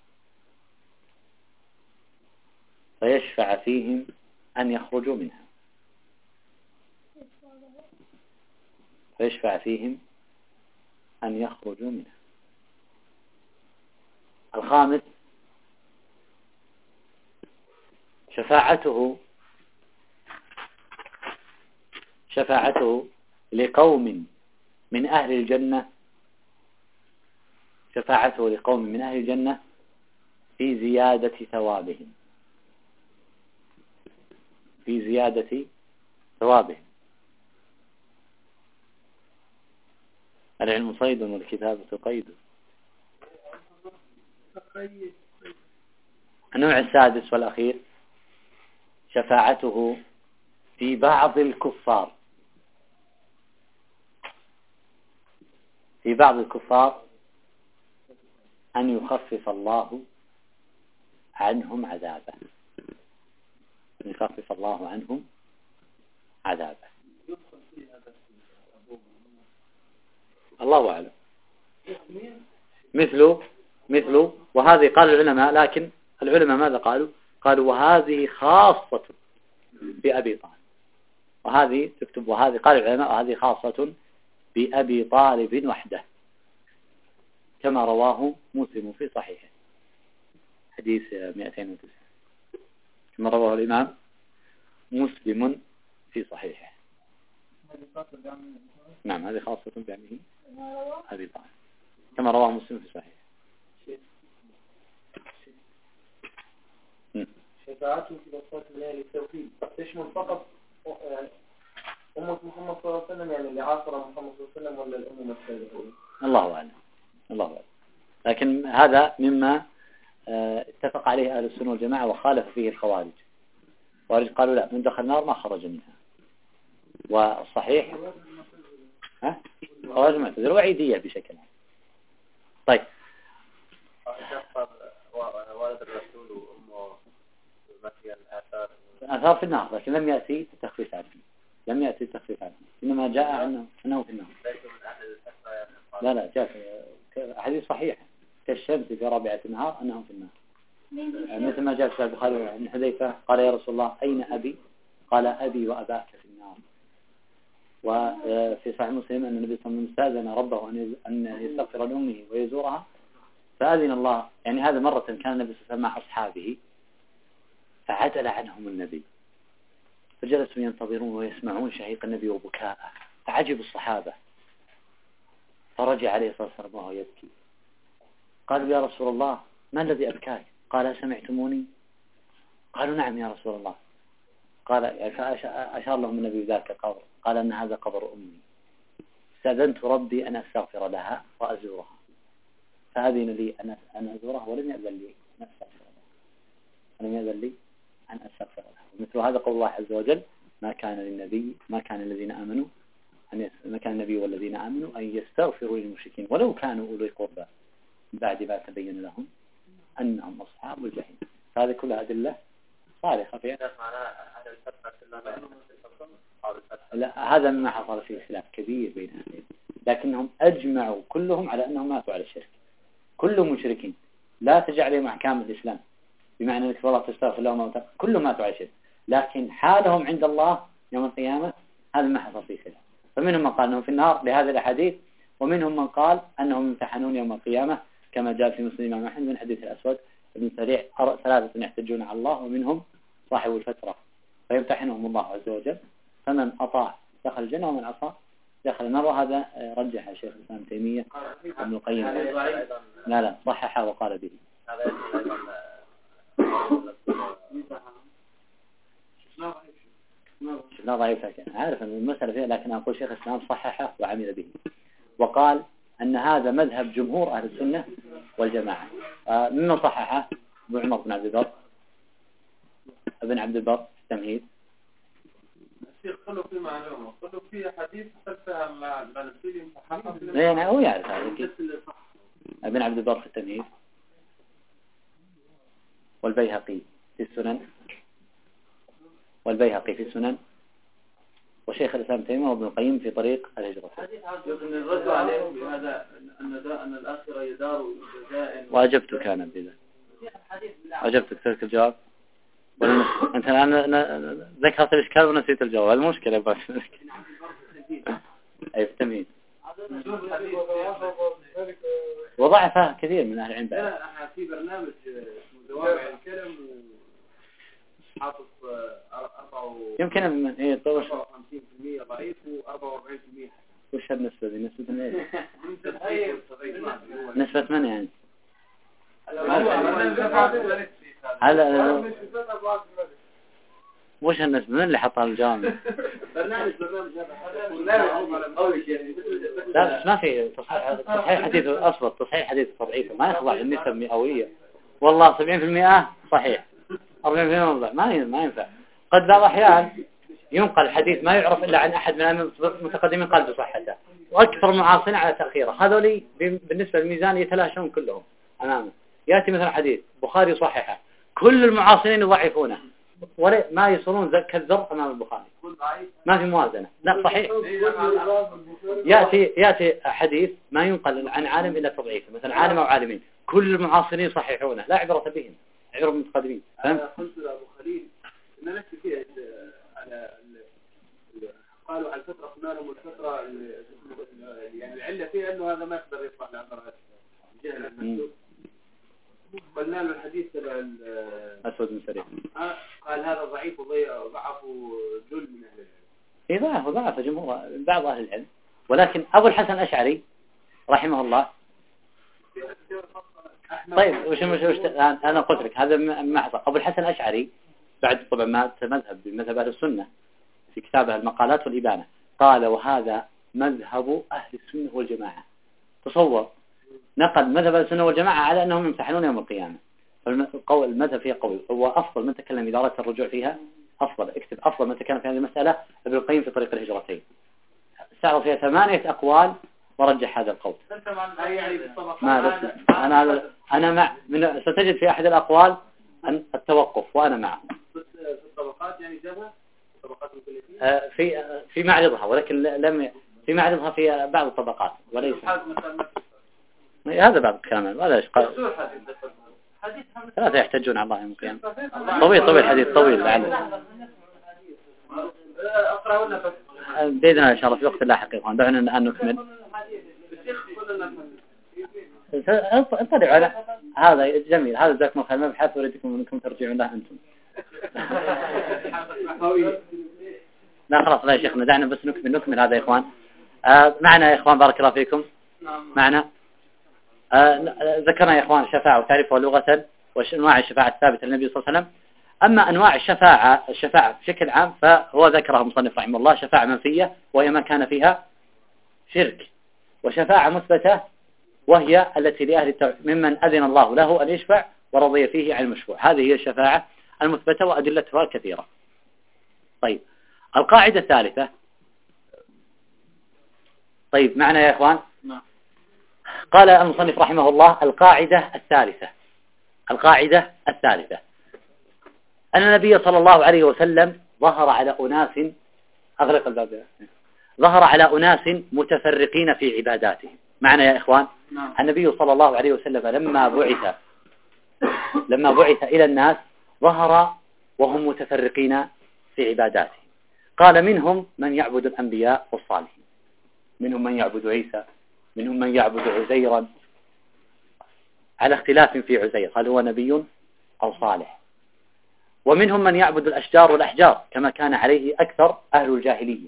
[SPEAKER 1] فيشفع فيهم أن يخرجوا منها، فيشفع فيهم أن يخرجوا منها. الخامس شفاعته شفاعته لقوم من أهل الجنة، شفاعته لقوم من أهل الجنة في زيادة ثوابهم، في زيادة ثوابهم. العلم صيد والكتابة قيد. النوع السادس والأخير شفاعته في بعض الكفار، في بعض الكفار أن يخفف الله عنهم عذابه، أن يخفف الله عنهم عذابه. الله أعلم. مثله مثله وهذه قال العلماء، لكن العلماء ماذا قالوا؟ قالوا وهذه خاصة بأبي طالب، وهذه تكتب وهذه قال العلماء وهذه خاصة بأبي طالب وحده، كما رواه مسلم في صحيحه حديث مئتين وتسعة، كما رواه الإمام مسلم في صحيحه. نعم هذه خاصة بعمه أبي طالب كما رواه مسلم في صحيحه.
[SPEAKER 2] شفاعته في الوصفات من أهل التوحيد تشمل فقط يعني أمة محمد صلى الله عليه وسلم، يعني اللي عاصر محمد صلى الله عليه وسلم، ولا الأمم السابقة؟
[SPEAKER 1] الله أعلم، الله أعلم. لكن هذا مما اتفق عليه أهل السنة والجماعة وخالف فيه الخوارج. الخوارج قالوا لا، من دخل النار ما خرج منها، والصحيح ها خوارج معتزلة وعيدية بشكل عام. طيب
[SPEAKER 4] والد الرسول وأمه مثل الآثار
[SPEAKER 1] الآثار في النار، لكن لم يأتي التخفيف عنه، لم يأتي التخفيف عنه، إنما جاء عنه أنه في النار. لا لا جاء حديث صحيح كالشمس في رابعة النهار أنهم في النار، يعني مثل ما جاء في البخاري عن حذيفة قال يا رسول الله أين أبي؟ قال أبي وأباك في النار. وفي صحيح مسلم أن النبي صلى الله عليه وسلم استأذن ربه أن يستغفر لأمه ويزورها فأذن الله، يعني هذا مرة كان النبي صلى الله عليه وسلم مع أصحابه فعدل عنهم النبي، فجلسوا ينتظرون ويسمعون شهيق النبي وبكاءه، فعجب الصحابة، فرجع عليه الصلاة والسلام وهو يبكي. قالوا يا رسول الله ما الذي أبكاك؟ قال سمعتموني؟ قالوا نعم يا رسول الله. قال أشار لهم النبي ذاك القبر، قال أن هذا قبر أمي، استأذنت ربي أن أستغفر لها وأزورها فأذن لي أن أزورها ولم يأذن لي أن أستغفر لها، ولم يأذن لي أن أستغفر لها. ومثل هذا قول الله عز وجل ما كان للنبي ما كان الذين آمنوا أن ما كان النبي والذين آمنوا أن يستغفروا للمشركين ولو كانوا أولي قربى بعد ما تبين لهم أنهم أصحاب الجحيم. هذه كلها أدلة صارخة فيها. لا هذا مما حصل فيه خلاف كبير بين أهل، لكنهم أجمعوا كلهم على أنهم ماتوا على الشرك، كلهم مشركين لا تجعل عليهم أحكام الإسلام، بمعنى أنك والله تستغفر لهم، كلهم ماتوا على الشرك، لكن حالهم عند الله يوم القيامة هذا ما حصل فيه خلاف. فمنهم من قال أنهم في النار لهذا الحديث، ومنهم من قال أنهم يمتحنون يوم القيامة كما جاء في مسلم إمام أحمد من حديث الأسود بن سريع ثلاثة يحتجون على الله ومنهم صاحب الفترة، فيمتحنهم الله عز وجل، فمن أطاع دخل الجنة ومن عصى دخل النار. وهذا رجح الشيخ الإسلام ابن تيمية ابن القيم، لا لا صحح وقال به. لا ضعيف، لكن عارف أن المسألة فيها، لكن أقول شيخ الإسلام صححه وعمل به، وقال أن هذا مذهب جمهور أهل السنة والجماعة. آه ممن صححه ابن عمر بن عبد البر ابن عبد البر التمهيد،
[SPEAKER 5] الشيخ خلوا في معلومة خلوا في حديث خلفها مع البنفسجي محقق
[SPEAKER 1] يعني هو يعرف هذا ابن عبد البر في التمهيد والبيهقي في السنن والبيهقي في السنن وشيخ الإسلام تيمية وابن القيم في طريق الهجرة.
[SPEAKER 5] يمكن الرد عليهم بهذا أن ذا أن الآخرة يدار جزاء.
[SPEAKER 1] وأجبتك أنا بذا. أجبتك ترك الجواب. ولا أنت أنا ذكرت الإشكال ونسيت الجواب. المشكلة بس. أي في التمهيد. وضعفها كثير من أهل العلم.
[SPEAKER 5] لا في برنامج دوام الكلام حاطط أربعة
[SPEAKER 1] يمكن من إيه طوش
[SPEAKER 5] أربعة وخمسين بالمئة ضعيف وأربعة وأربعين بالمئة.
[SPEAKER 1] وش هالنسبة دي؟ نسبة من إيه؟ نسبة من يعني؟ هلا وش هالنسبة؟ من اللي حطها الجامعة؟
[SPEAKER 5] برنامج برنامج
[SPEAKER 1] لا بس ما في تصحيح تصحيح حديث أصبت تصحيح حديث تضعيف ما يخضع للنسبة المئوية. والله سبعين في المئة صحيح أربعين في المئة ما ما ينفع. قد بعض الأحيان ينقل حديث ما يعرف إلا عن أحد من المتقدمين قال بصحته وأكثر المعاصرين على تأخيره. هذولي بالنسبة للميزان يتلاشون كلهم أمامه. يأتي مثلا حديث بخاري صححه كل المعاصرين يضعفونه ولا ما يصلون كالذر أمام البخاري. ما في موازنة. لا صحيح. يأتي يأتي حديث ما ينقل عن عالم إلا تضعيفه مثلا عالم أو عالمين كل المعاصرين يصححونه لا عبرة بهم عبرة بالمتقدمين.
[SPEAKER 5] أنا قلت لأبو خليل إن نفسي فيه على قالوا على الفترة قلنا لهم الفترة يعني العلة فيها إنه هذا ما يقدر يطلع لعبر جهل المكتوب. قلنا له الحديث تبع
[SPEAKER 1] أسود من سريع
[SPEAKER 5] قال هذا ضعيف وضعفه جل من أهل العلم.
[SPEAKER 1] إيه ضعف وضعف جمهور بعض أهل العلم ولكن أبو الحسن الأشعري رحمه الله. طيب وش مش وش أنا قلت لك هذا محضر أبو الحسن الأشعري بعد طبعا ما مذهب بمذهب أهل السنة في كتابه المقالات والإبانة قال وهذا مذهب أهل السنة والجماعة. تصور نقل مذهب أهل السنة والجماعة على أنهم يمتحنون يوم القيامة. القول المذهب فيه قوي هو أفضل من تكلم إذا أردت الرجوع فيها أفضل اكتب أفضل من تكلم في هذه المسألة ابن القيم في طريق الهجرتين استعرض فيها ثمانية أقوال ورجح هذا القول. ما أنا هذا أنا مع من ستجد في أحد الأقوال أن التوقف وأنا معه.
[SPEAKER 5] في الطبقات يعني جابها الطبقات
[SPEAKER 1] المكلفين في في معرضها ولكن لم في معرضها في بعض الطبقات وليس هذا بعض الكلام هذا ايش قال ثلاثة يحتجون على الله يوم القيامة. طويل طويل حديث طويل لعله
[SPEAKER 5] أقرأ ولا بس
[SPEAKER 1] بإذن الله إن شاء الله في وقت لاحق. يا دعونا الآن نكمل. اطلعوا على هذا جميل هذا جزاكم الله خير مبحث وريدكم أنكم ترجعون له أنتم. لا خلاص لا يا شيخنا دعنا بس نكمل نكمل هذا يا إخوان. آه معنا يا إخوان بارك الله فيكم. معنا آه ذكرنا يا إخوان الشفاعة وتعريفها لغة وأنواع الشفاعة الثابتة للنبي صلى الله عليه وسلم. أما أنواع الشفاعة الشفاعة بشكل عام فهو ذكرها مصنف رحمه الله شفاعة منفية وهي ما كان فيها شرك وشفاعة مثبتة وهي التي لأهل التوحيد ممن أذن الله له أن يشفع ورضي فيه عن المشفوع. هذه هي الشفاعة المثبتة وأدلتها كثيرة. طيب القاعدة الثالثة. طيب معنا يا إخوان. قال المصنف رحمه الله القاعدة الثالثة القاعدة الثالثة أن النبي صلى الله عليه وسلم ظهر على أناس أغلق الباب ظهر على أناس متفرقين في عباداتهم. معنا يا إخوان. النبي صلى الله عليه وسلم لما بعث لما بعث إلى الناس ظهر وهم متفرقين في عباداتهم. قال منهم من يعبد الأنبياء والصالحين منهم من يعبد عيسى منهم من يعبد عزيرا على اختلاف في عزير هل هو نبي أو صالح. ومنهم من يعبد الأشجار والأحجار كما كان عليه أكثر أهل الجاهلية.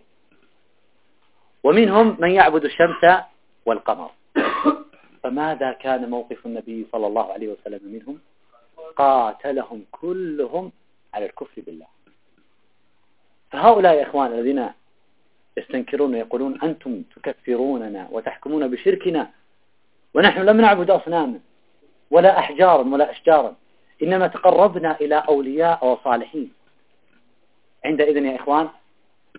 [SPEAKER 1] ومنهم من يعبد الشمس والقمر. فماذا كان موقف النبي صلى الله عليه وسلم منهم؟ قاتلهم كلهم على الكفر بالله. فهؤلاء يا إخوان الذين يستنكرون ويقولون أنتم تكفروننا وتحكمون بشركنا ونحن لم نعبد أصناما ولا أحجارا ولا أشجارا إنما تقربنا إلى أولياء وصالحين. عندئذ يا إخوان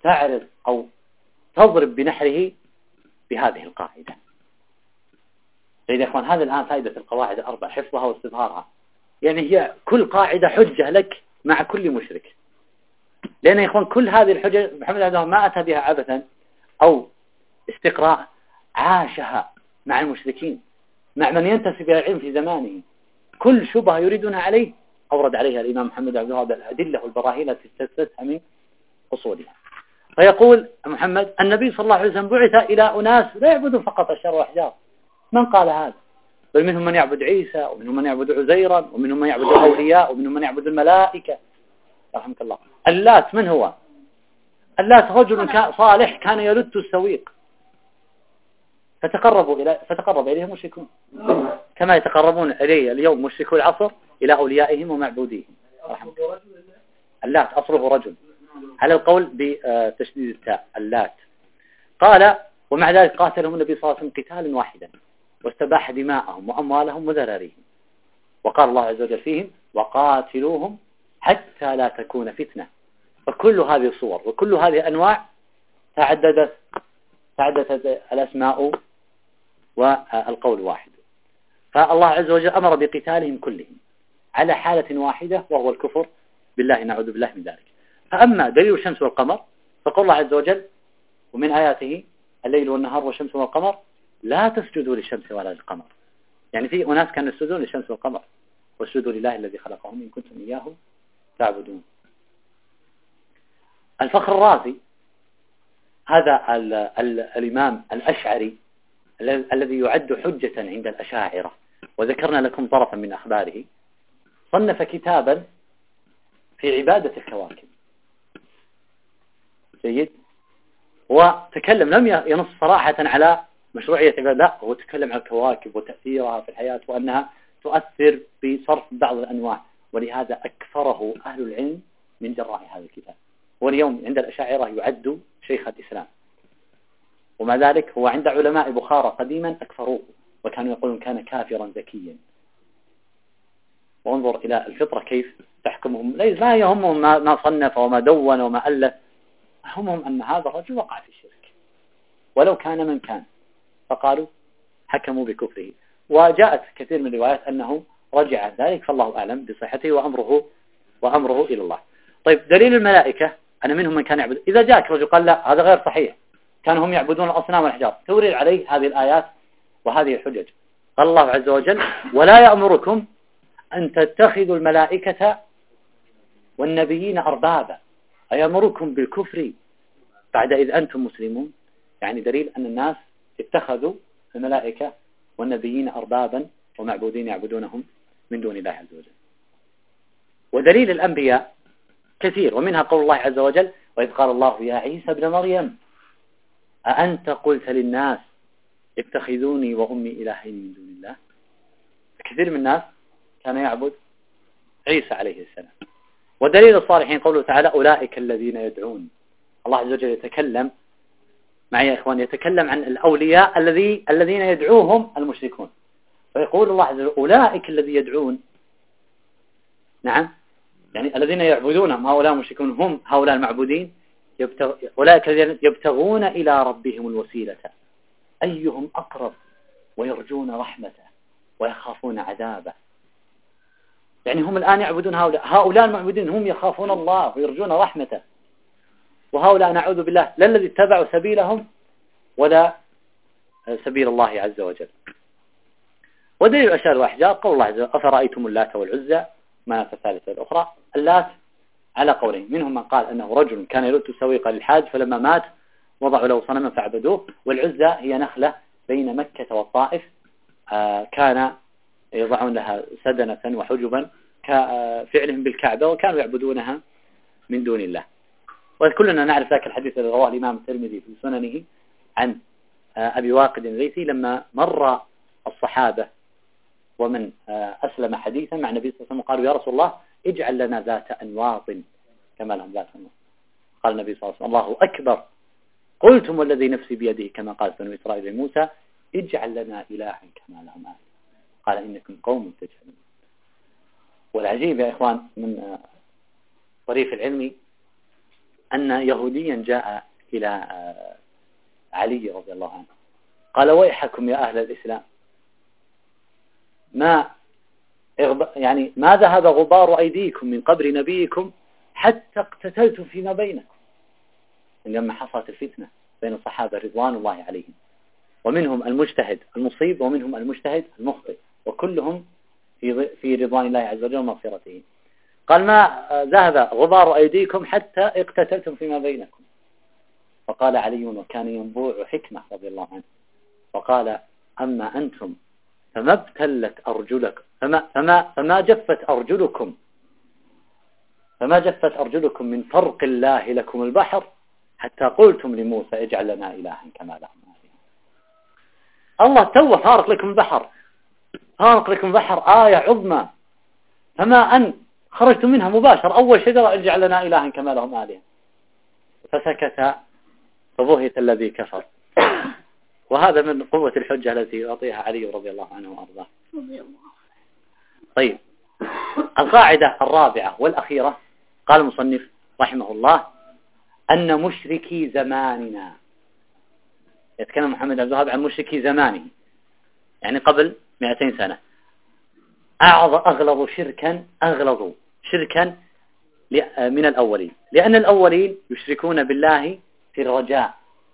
[SPEAKER 1] تعرض أو تضرب بنحره بهذه القاعدة. إذا يا إخوان هذا الآن فائدة القواعد الأربع، حفظها واستظهارها. يعني هي كل قاعدة حجة لك مع كل مشرك، لأن يا إخوان كل هذه الحجة محمد عبد الله ما أتى بها عبثا أو استقراء، عاشها مع المشركين، مع من ينتسب إلى العلم في زمانه. كل شبهة يريدونها عليه أورد عليها الإمام محمد عبد الله الأدلة والبراهين التي استثبتها من أصولها. فيقول محمد النبي صلى الله عليه وسلم بعث إلى أناس لا يعبدون فقط الشر والأحجار. من قال هذا؟ بل منهم من يعبد عيسى، ومنهم من يعبد عزيرا، ومنهم من يعبد الأولياء، ومنهم من يعبد الملائكة. رحمك الله. اللات من هو؟ اللات رجل صالح كان يلت السويق، فتقربوا إلى فتقرب إليه مشركون كما يتقربون إليه اليوم مشركو العصر إلى أوليائهم ومعبوديهم. اللات أصله رجل على القول بتشديد التاء. اللات قال ومع ذلك قاتلهم النبي صلى الله عليه وسلم قتالا واحدا واستباح دماءهم وأموالهم وذراريهم، وقال الله عز وجل فيهم وقاتلوهم حتى لا تكون فتنة. فكل هذه الصور وكل هذه الأنواع تعددت تعددت الأسماء والقول واحد. فالله عز وجل أمر بقتالهم كلهم على حالة واحدة وهو الكفر بالله، نعوذ بالله من ذلك. فأما دليل الشمس والقمر فقال الله عز وجل ومن آياته الليل والنهار والشمس والقمر لا تسجدوا للشمس ولا للقمر. يعني في أناس كانوا يسجدون للشمس والقمر، واسجدوا لله الذي خلقهم إن كنتم إياه تعبدون. الفخر الرازي هذا ال ال الإمام الأشعري الذي يعد حجة عند الأشاعرة، وذكرنا لكم طرفا من أخباره، صنف كتابا في عبادة الكواكب. جيد. وتكلم لم ينص صراحة على مشروعية عبادة، لا هو تكلم عن الكواكب وتأثيرها في الحياة وأنها تؤثر بصرف بعض الأنواع، ولهذا أكثره أهل العلم من جراء هذا الكتاب. واليوم عند الأشاعرة يعد شيخ الإسلام، ومع ذلك هو عند علماء بخارى قديما أكفروه وكانوا يقولون كان كافرا ذكيا. وانظر إلى الفطرة كيف تحكمهم، لا يهمهم ما صنف وما دون وما ألف، همهم أن هذا الرجل وقع في الشرك ولو كان من كان، فقالوا حكموا بكفره. وجاءت كثير من الروايات أنه رجع ذلك، فالله أعلم بصحته وأمره وأمره إلى الله. طيب دليل الملائكة أنا منهم من كان يعبد. إذا جاءك رجل قال لا هذا غير صحيح، كانوا هم يعبدون الأصنام والأحجار، تورد عليه هذه الآيات وهذه الحجج. قال الله عز وجل ولا يأمركم أن تتخذوا الملائكة والنبيين أربابا، أيأمركم بالكفر بعد إذ أنتم مسلمون. يعني دليل أن الناس اتخذوا الملائكة والنبيين أربابا ومعبودين يعبدونهم من دون الله عز وجل. ودليل الأنبياء كثير، ومنها قول الله عز وجل وإذ قال الله يا عيسى ابن مريم أأنت قلت للناس اتخذوني وأمي إلهين من دون الله. كثير من الناس كان يعبد عيسى عليه السلام. ودليل الصالحين قوله تعالى أولئك الذين يدعون. الله عز وجل يتكلم معي يا إخوان، يتكلم عن الأولياء الذي الذين يدعوهم المشركون، فيقول الله عز وجل أولئك الذين يدعون، نعم يعني الذين يعبدونهم هؤلاء المشركون هم هؤلاء المعبودين، يبتغ... أولئك الذين يبتغون إلى ربهم الوسيلة أيهم أقرب ويرجون رحمته ويخافون عذابه. يعني هم الآن يعبدون هؤلاء هؤلاء المعبودين هم يخافون الله ويرجون رحمته، وهؤلاء نعوذ بالله لا الذي اتبعوا سبيلهم ولا سبيل الله عز وجل. ودليل الأشجار والأحجار قول الله عز وجل أفرأيتم اللات والعزى مناة الثالثة الأخرى. اللات على قولين، منهم من قال أنه رجل كان يلت السويق للحاج فلما مات وضعوا له صنما فعبدوه. والعزى هي نخلة بين مكة والطائف، آه كان يضعون لها سدنة وحجبا كفعلهم بالكعبة وكانوا يعبدونها من دون الله. وكلنا نعرف ذاك الحديث الذي رواه الإمام الترمذي في سننه عن أبي واقد الليثي لما مر الصحابة ومن أسلم حديثا مع النبي صلى الله عليه وسلم قالوا يا رسول الله اجعل لنا ذات أنواط كما لهم ذات أنواط. قال النبي صلى الله عليه وسلم الله أكبر، قلتم والذي نفسي بيده كما قال بنو إسرائيل لموسى اجعل لنا إلها كما لهم آله، قال إنكم قوم تجهلون. والعجيب يا إخوان من طريف العلمي أن يهوديا جاء إلى علي رضي الله عنه قال ويحكم يا أهل الإسلام، ما يعني ما ذهب غبار أيديكم من قبر نبيكم حتى اقتتلتم فيما بينكم، لما حصلت الفتنة بين الصحابة رضوان الله عليهم، ومنهم المجتهد المصيب ومنهم المجتهد المخطئ، وكلهم في في رضوان الله عز وجل ومغفرته. قال ما ذهب غبار أيديكم حتى اقتتلتم فيما بينكم. فقال علي وكان ينبوع حكمة رضي الله عنه وقال أما أنتم فما ابتلت أرجلكم فما, فما, فما جفت أرجلكم فما جفت أرجلكم من فرق الله لكم البحر حتى قلتم لموسى اجعل لنا إلها كما لهم آلهة. الله تو فارق لكم البحر، فارق لكم البحر آية عظمى، فما أن خرجتم منها مباشر أول شجرة اجعل لنا إلها كما لهم آلهة. فسكت فبهت الذي كفر. وهذا من قوة الحجة التي يعطيها علي رضي الله عنه وأرضاه. طيب، القاعدة الرابعة والأخيرة قال المصنف رحمه الله أن مشركي زماننا، يتكلم محمد عبد الوهاب عن مشركي زمانه يعني قبل مئتين سنة، أغلظ شركا أغلظ شركا من الأولين، لأن الأولين يشركون بالله في الرجاء،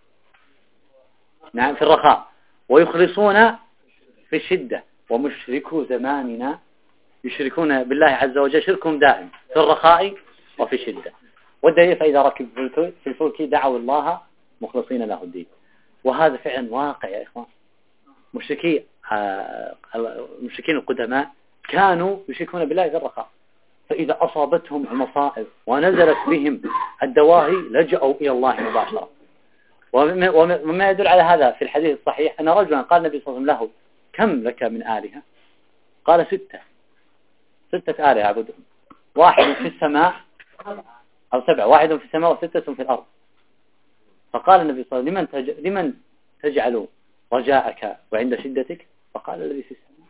[SPEAKER 1] نعم في الرخاء، ويخلصون في الشدة. ومشركو زماننا يشركون بالله عز وجل شركهم دائم في الرخاء وفي الشدة. والدليل فإذا ركب في الفلك دعوا الله مخلصين له الدين. وهذا فعلا واقع يا إخوان. مشركي المشركين القدماء كانوا يشركون بالله في الرخاء، فإذا أصابتهم المصائب ونزلت بهم الدواهي لجأوا إلى الله مباشرة. ومما يدل على هذا في الحديث الصحيح أن رجلا قال النبي صلى الله عليه وسلم له كم لك من آلهة؟ قال ستة ستة آلهة أعبدهم، واحد في السماء أو سبعة، واحد في السماء وستة في الأرض. فقال النبي صلى الله عليه وسلم لمن, تج... لمن تجعل رجاءك وعند شدتك؟ فقال الذي في السماء.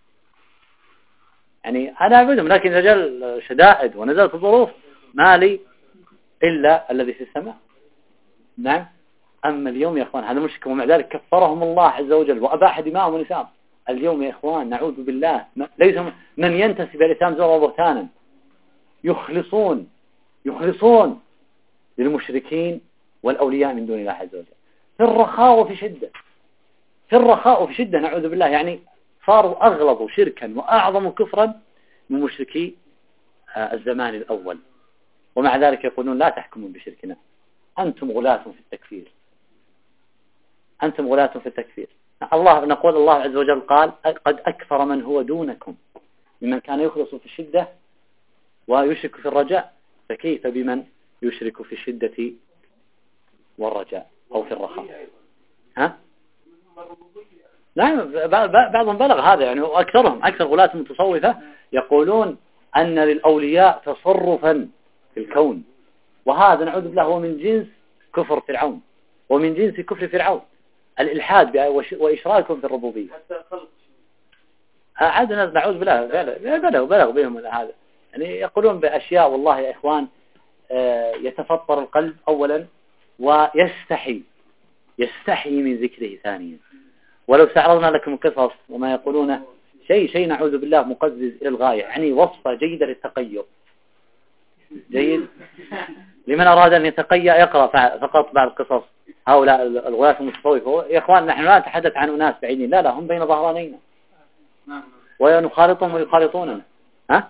[SPEAKER 1] يعني أنا أعبدهم لكن رجال شدائد ونزلت الظروف ما لي إلا الذي في السماء. نعم. أما اليوم يا إخوان هذا مشرك، ومع ذلك كفرهم الله عز وجل وأباح دماءهم ونساءهم. اليوم يا إخوان نعوذ بالله ليس من ينتسب الإسلام زورا وبهتانا يخلصون يخلصون للمشركين والأولياء من دون الله عز وجل في الرخاء وفي شدة، في الرخاء وفي شدة نعوذ بالله. يعني صاروا أغلظ شركا وأعظم كفرا من مشركي الزمان الأول. ومع ذلك يقولون لا تحكمون بشركنا، أنتم غلاة في التكفير، أنتم غلاة في التكفير. الله نقول الله عز وجل قال قد أكفر من هو دونكم ممن كان يخلص في الشدة ويشرك في الرجاء، فكيف بمن يشرك في الشدة والرجاء أو في الرخاء؟ ها؟ نعم بعضهم بلغ هذا يعني، وأكثرهم أكثر غلاة المتصوفة يقولون أن للأولياء تصرفا في الكون، وهذا نعوذ بالله هو من جنس كفر فرعون ومن جنس كفر فرعون الإلحاد وإشراكهم في الربوبية. عاد الناس نعوذ بالله بلغ بلغ بهم هذا، يعني يقولون بأشياء والله يا إخوان يتفطر القلب أولا ويستحي يستحي من ذكره ثانيا. ولو استعرضنا لكم القصص وما يقولونه شيء شيء نعوذ بالله مقزز إلى الغاية، يعني وصفة جيدة للتقيؤ جيد. لمن أراد أن يتقيأ يقرأ فقط بعض القصص هؤلاء الغلاة المتصوفة. يا إخوان نحن لا نتحدث عن أناس بعيدين، لا لا هم بين ظهرانينا ونخالطهم ويخالطوننا. ها؟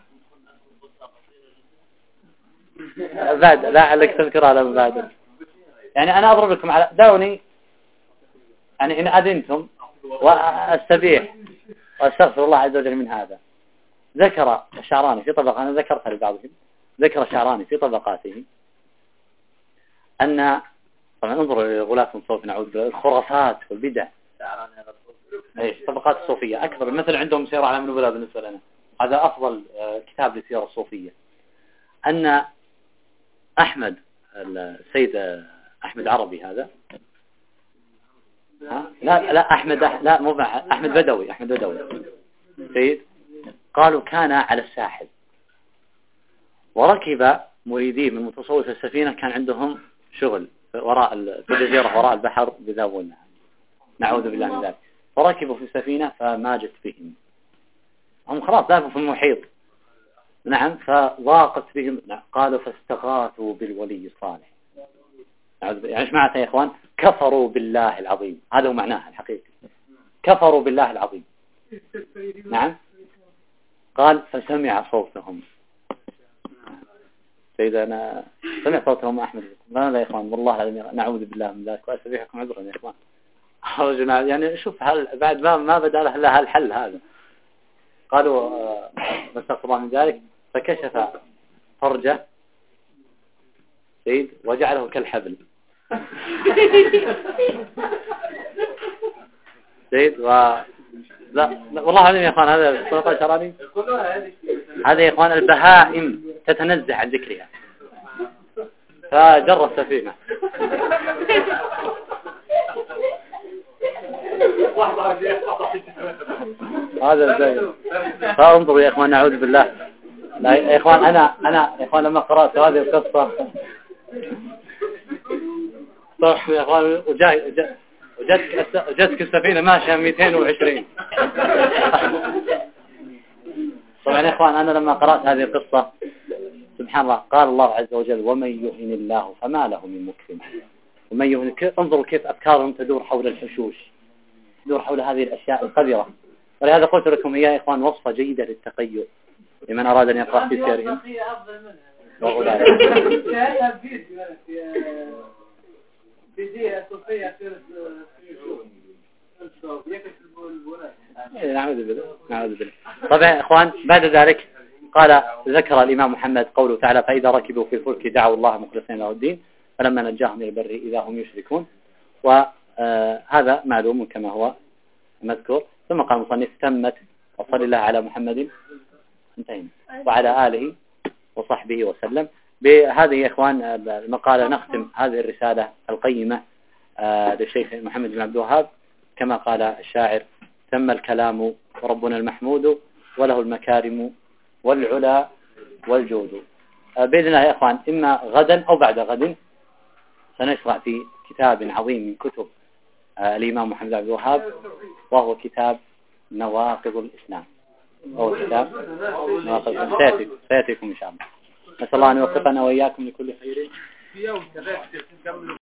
[SPEAKER 1] بعد لا عليك تذكر هذا بعد. يعني أنا أضرب لكم على دعوني يعني إن أذنتم وأستبيح وأستغفر الله عز وجل من هذا. ذكر الشعراني في طبقة، أنا ذكرتها لبعضهم، ذكر الشعراني في طبقاته أن طبعا انظروا لغلاة الصوف نعوذ بالله الخرافات والبدع. ايش طبقات الصوفية أكثر مثل عندهم سيرة على النبلاء بالنسبة لنا، هذا أفضل كتاب للسيرة الصوفية. أن أحمد السيد أحمد عربي هذا ها؟ لا لا أحمد لا مو أحمد بدوي أحمد بدوي سيد، قالوا كان على الساحل وركب مريدي من متصوف السفينة كان عندهم شغل وراء في الجزيرة وراء البحر بذابونها، نعوذ بالله من ذلك. فركبوا في السفينة فماجت بهم، هم خلاص ذهبوا في المحيط. نعم. فضاقت بهم، قالوا فاستغاثوا بالولي الصالح. يعني ايش معناته يا اخوان؟ كفروا بالله العظيم، هذا هو معناها الحقيقي، كفروا بالله العظيم. نعم. قال فسمع صوتهم. سيدنا سمع صوتهم أحمد. لا لا يا إخوان والله العظيم نعوذ بالله من ذلك وأستبيحكم عذرا يا إخوان. يعني شوف هل بعد ما ما بدأ له لها الحل هذا. قالوا نستغفر الله من ذلك. فكشف فرجه سيد وجعله كالحبل سيد و لا, لا والله العظيم يا إخوان هذا صوت شراني. هذا يا إخوان البهائم تتنزه عن ذكرها فجر السفينة. هذا زي فانظروا يا إخوان نعوذ بالله. لا يا إخوان أنا أنا يا إخوان لما قرأت هذه القصة صح يا إخوان وجاء وجدت وجدت السفينة ماشية مئتين وعشرين. طبعا يا إخوان أنا لما قرأت هذه القصة سبحان الله قال الله عز وجل ومن يهن الله فما له من مكرم ومن يهن. انظروا كيف أفكارهم تدور حول الحشوش، تدور حول هذه الأشياء القذرة. ولهذا قلت لكم إياه يا إخوان وصفة جيدة للتقيؤ لمن أراد أن يقرأ في سيرهم. نعوذ بالله نعوذ بالله. طبعا يا إخوان بعد ذلك قال ذكر الإمام محمد قوله تعالى فإذا ركبوا في الفلك دعوا الله مخلصين له الدين فلما نجاهم إلى البر إذا هم يشركون. وهذا معلوم كما هو مذكور. ثم قال المصنف تمت وصلى الله على محمد انتهينا وعلى آله وصحبه وسلم. بهذه يا إخوان المقالة نختم هذه الرسالة القيمة للشيخ محمد بن عبد الوهاب. كما قال الشاعر تم الكلام وربنا المحمود وله المكارم والعلا والجود. بإذن الله يا إخوان إما غدا أو بعد غد سنشرع في كتاب عظيم من كتب الإمام محمد بن عبد الوهاب وهو كتاب نواقض الإسلام. هو كتاب نواقض الإسلام سيأتيكم إن شاء الله. نسأل الله أن يوفقنا وإياكم لكل خير.